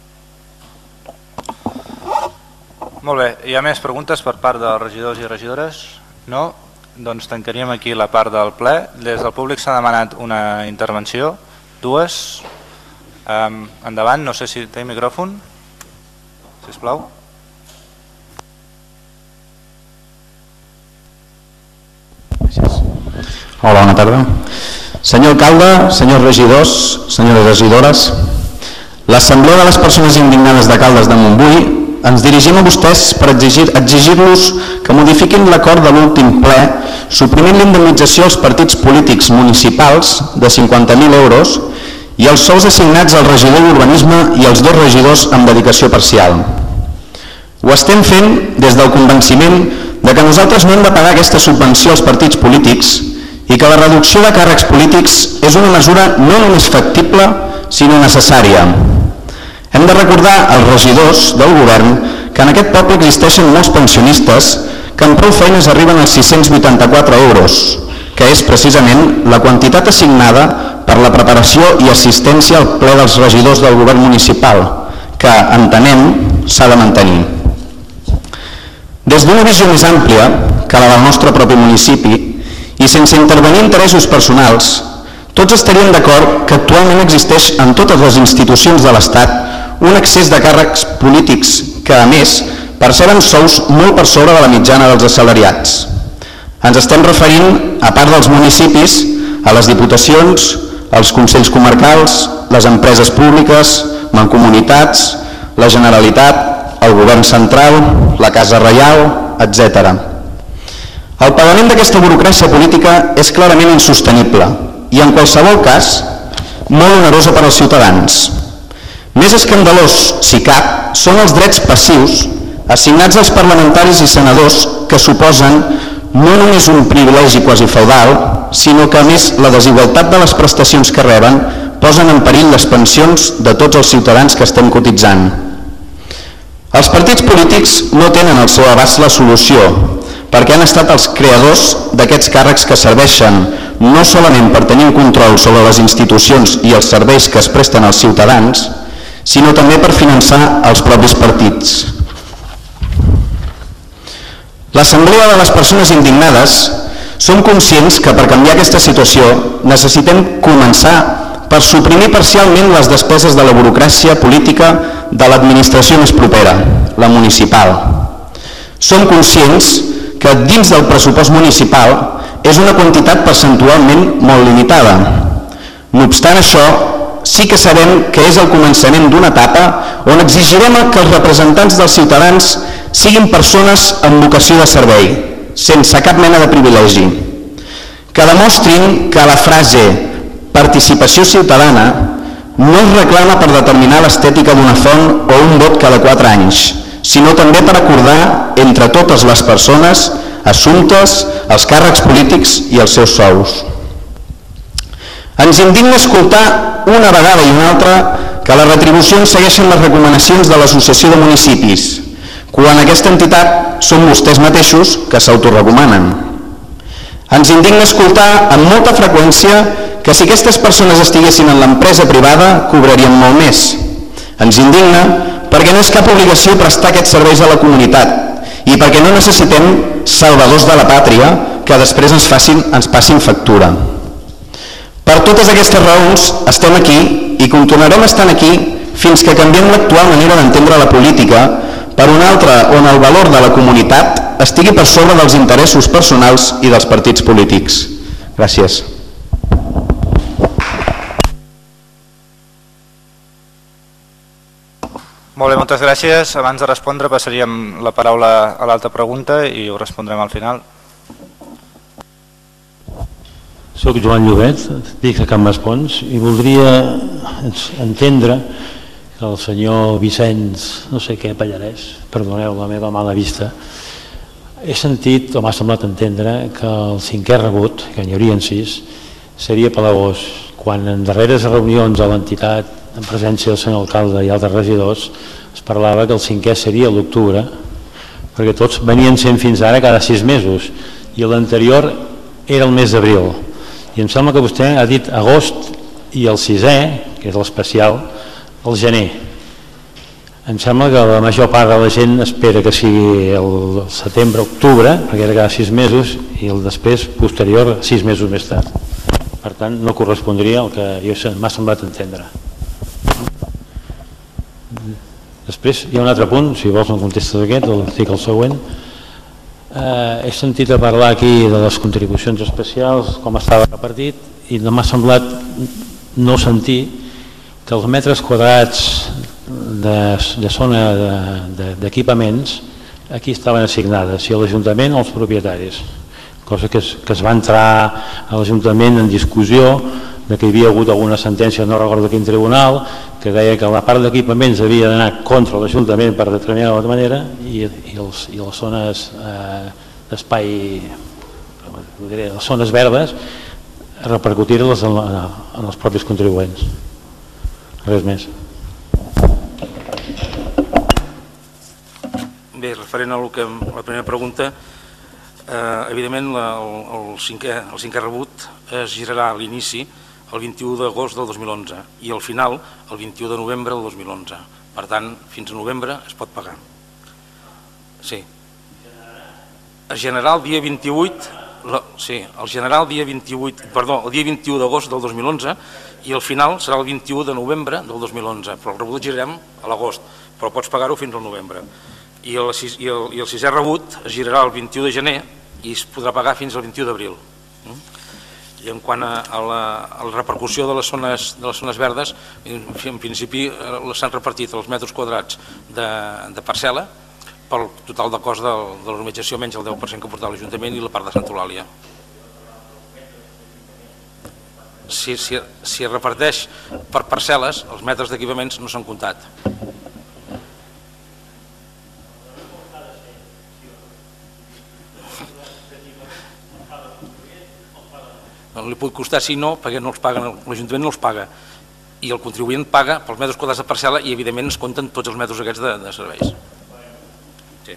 Molt bé, hi ha més preguntes per part dels regidors i regidores? No? Doncs tancaríem aquí la part del ple. Des del públic s'ha demanat una intervenció, dues. Endavant, no sé si té micròfon, sisplau. Hola, bona tarda. Senyor alcalde, senyors regidors, senyores regidores, l'Assemblea de les Persones Indignades de Caldes de Montbui ens dirigim a vostès per exigir-los que modifiquin l'acord de l'últim ple suprimint l'indemnització als partits polítics municipals de 50.000 euros i els sous assignats al regidor d'Urbanisme i als dos regidors amb dedicació parcial. Ho estem fent des del convenciment de que nosaltres no hem de pagar aquesta subvenció als partits polítics i que la reducció de càrrecs polítics és una mesura no només factible, sinó necessària. Hem de recordar als regidors del govern que en aquest poble existeixen molts pensionistes que amb prou feines arriben als 684 euros, que és precisament la quantitat assignada per la preparació i assistència al ple dels regidors del govern municipal, que entenem s'ha de mantenir. Des d'una visió més àmplia que la del nostre propi municipi i sense intervenir interessos personals, tots estaríem d'acord que actualment existeix en totes les institucions de l'Estat un excés de càrrecs polítics que, a més, perceben sous molt per sobre de la mitjana dels assalariats. Ens estem referint, a part dels municipis, a les diputacions, als consells comarcals, les empreses públiques, mancomunitats, la Generalitat, el govern central, la Casa Reial, etc. El pagament d'aquesta burocràcia política és clarament insostenible i, en qualsevol cas, molt onerosa per als ciutadans. Més escandalós, si cap, són els drets passius assignats als parlamentaris i senadors que suposen no només un privilegi quasi feudal, sinó que a més la desigualtat de les prestacions que reben posen en perill les pensions de tots els ciutadans que estem cotitzant. Els partits polítics no tenen al seu abast la solució, perquè han estat els creadors d'aquests càrrecs que serveixen no solament per tenir un control sobre les institucions i els serveis que es presten als ciutadans, sinó també per finançar els propis partits. L'Assemblea de les Persones Indignades som conscients que per canviar aquesta situació necessitem començar per suprimir parcialment les despeses de la burocràcia política de l'administració més propera, la municipal. Som conscients que dins del pressupost municipal és una quantitat percentualment molt limitada. No obstant això, sí que sabem que és el començament d'una etapa on exigirem que els representants dels ciutadans siguin persones amb vocació de servei, sense cap mena de privilegi, que demostrin que la frase participació ciutadana no es reclama per determinar l'estètica d'una font o un vot cada 4 anys, sinó també per acordar entre totes les persones assumptes, els càrrecs polítics i els seus sous. Ens indigna escoltar una vegada i una altra que les retribucions segueixen les recomanacions de l'Associació de Municipis, quan aquesta entitat són vostès mateixos que s'autorecomanen. Ens indigna escoltar amb molta freqüència que si aquestes persones estiguessin en l'empresa privada cobrarien molt més. Ens indigna perquè no és cap obligació prestar aquests serveis a la comunitat i perquè no necessitem salvadors de la pàtria que després ens passin factura. Per totes aquestes raons estem aquí i continuarem estant aquí fins que canviem l'actual manera d'entendre la política per una altra on el valor de la comunitat estigui per sobre dels interessos personals i dels partits polítics. Gràcies. Molt bé, moltes gràcies. Abans de respondre passaríem la paraula a l'altra pregunta i ho respondrem al final. Soc Joan Llobet, dic de Can Maspons i voldria entendre que el senyor Vicenç, no sé què, Pallarès, perdoneu la meva mala vista, he sentit, o m'ha semblat entendre, que el 5è rebut, que n'hi haurien 6, seria per l'agost, quan en darreres reunions a l'entitat, en presència del senyor alcalde i altres regidors, es parlava que el 5è seria l'octubre, perquè tots venien sent fins ara cada 6 mesos, i l'anterior era el mes d'abril. I em sembla que vostè ha dit agost i el 6è, que és l'especial, el gener. Em sembla que la major part de la gent espera que sigui el setembre-octubre, perquè era cada 6 mesos, i el després, posterior, 6 mesos més tard. Per tant, no correspondria al que m'ha semblat entendre. Després hi ha un altre punt, si vols no contestes aquest, l'article següent. He sentit a parlar aquí de les contribucions especials, com estava repartit, i m'ha semblat no sentir que els metres quadrats de zona d'equipaments aquí estaven assignades, si a l'Ajuntament o als propietaris, cosa que es va entrar a l'Ajuntament en discussió de que hi havia hagut alguna sentència, no recordo quin tribunal, que deia que la part d'equipaments havia d'anar contra l'Ajuntament per determinada manera i les zones d'espai, les zones verdes, repercutir-les en els propis contribuents. Res més. Bé, referent a la primera pregunta, evidentment el cinquè rebut es girarà a l'inici el 21 d'agost del 2011 i al final el 21 de novembre del 2011. Per tant, fins a novembre es pot pagar. Sí. Es generarà el dia 28, sí, el general dia 28, perdó, el dia 21 d'agost del 2011 i el final serà el 21 de novembre del 2011, però el rebut el girarem a l'agost, però pots pagar-ho fins al novembre. I el 6è rebut es girarà el 21 de gener i es podrà pagar fins al 21 d'abril. I en quant a la repercussió de les zones verdes, en principi s'han repartit els metres quadrats de parcel·la pel total de cost de l'urbanització, menys el 10% que portava l'Ajuntament i la part de Santa Eulàlia. Si es reparteix per parcel·les, els metres d'equipaments no s'han comptat. No li pot costar si no, perquè no els paguen, l'Ajuntament no els paga i el contribuent paga pels metres quadrats de parcel·la i evidentment es compten tots els metres aquests de serveis. Sí.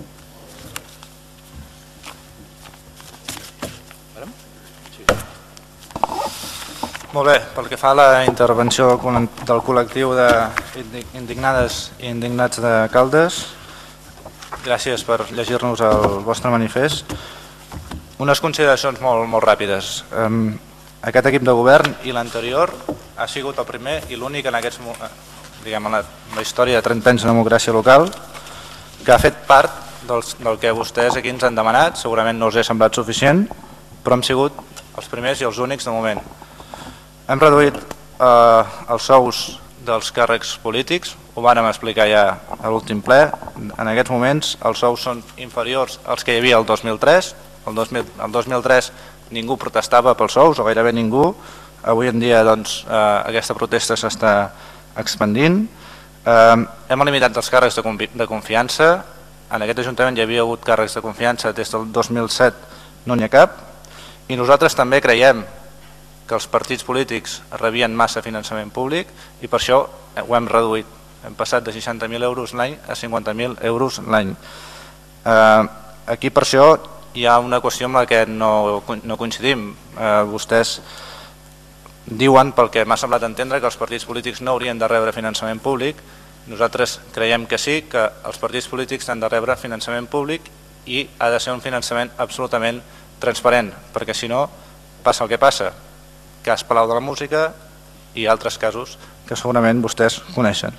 Molt bé, pel que fa a la intervenció del col·lectiu d'indignades i indignats de Caldes, gràcies per llegir-nos el vostre manifest. Unes consideracions molt ràpides. Aquest equip de govern i l'anterior ha sigut el primer i l'únic en la història de 30 anys de democràcia local que ha fet part del que vostès aquí ens han demanat. Segurament no us he semblat suficient, però hem sigut els primers i els únics de moment. Hem reduït els sous dels càrrecs polítics, ho vàrem explicar ja a l'últim ple. En aquests moments els sous són inferiors als que hi havia el 2003. El 2003 ningú protestava pels sous, o gairebé ningú. Avui en dia aquesta protesta s'està expandint. Hem elimitat els càrrecs de confiança. En aquest Ajuntament hi havia hagut càrrecs de confiança des del 2007, no n'hi ha cap. I nosaltres també creiem que els partits polítics rebien massa finançament públic i per això ho hem reduït. Hem passat de 60.000 euros l'any a 50.000 euros l'any. Aquí per això hi ha una qüestió amb la que no coincidim. Vostès diuen, pel que m'ha semblat entendre, que els partits polítics no haurien de rebre finançament públic. Nosaltres creiem que sí, que els partits polítics han de rebre finançament públic i ha de ser un finançament absolutament transparent, perquè si no passa el que passa, cas Palau de la Música i altres casos que segurament vostès coneixen.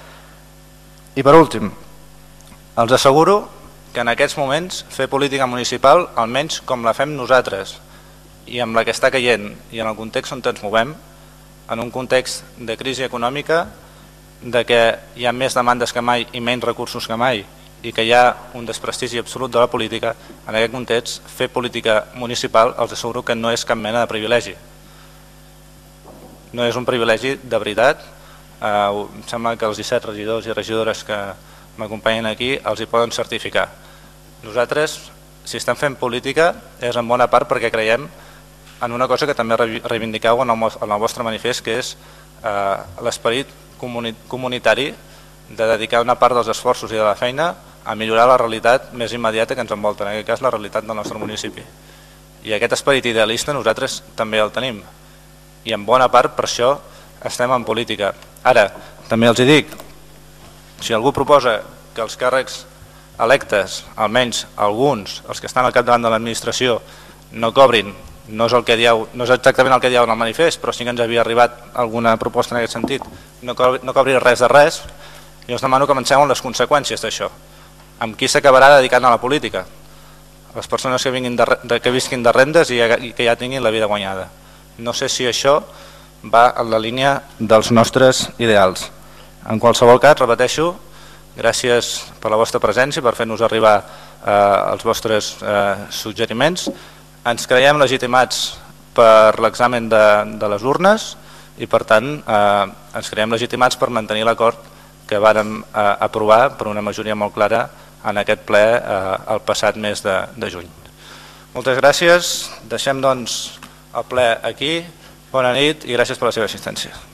I per últim, els asseguro que en aquests moments fer política municipal, almenys com la fem nosaltres i amb la que està caient i en el context on ens movem, en un context de crisi econòmica, de que hi ha més demandes que mai i menys recursos que mai i que hi ha un desprestigi absolut de la política, en aquest context fer política municipal els asseguro que no és cap mena de privilegi. No és un privilegi de veritat. Em sembla que els 17 regidors i regidores que m'acompanyen aquí els hi poden certificar. Nosaltres, si estem fent política, és en bona part perquè creiem en una cosa que també reivindicau en el vostre manifest, que és l'esperit comunitari de dedicar una part dels esforços i de la feina a millorar la realitat més immediata que ens envolta, en aquest cas la realitat del nostre municipi. I aquest esperit idealista nosaltres també el tenim. I en bona part per això estem en política. Ara, també els hi dic, si algú proposa que els càrrecs electes, almenys alguns, els que estan al capdavant de l'administració, no cobrin, no és exactament el que dieu en el manifest, però sí que ens havia arribat alguna proposta en aquest sentit, no cobri res de res, jo us demano que penseu en les conseqüències d'això. Amb qui s'acabarà dedicant a la política? Les persones que visquin de rendes i que ja tinguin la vida guanyada. No sé si això va en la línia dels nostres ideals. En qualsevol cas, repeteixo, gràcies per la vostra presència, per fer-nos arribar els vostres suggeriments. Ens creiem legitimats per l'examen de les urnes i, per tant, ens creiem legitimats per mantenir l'acord que vàrem aprovar per una majoria molt clara en aquest ple el passat mes de juny. Moltes gràcies. Deixem, doncs, el ple aquí. Bona nit i gràcies per la seva assistència.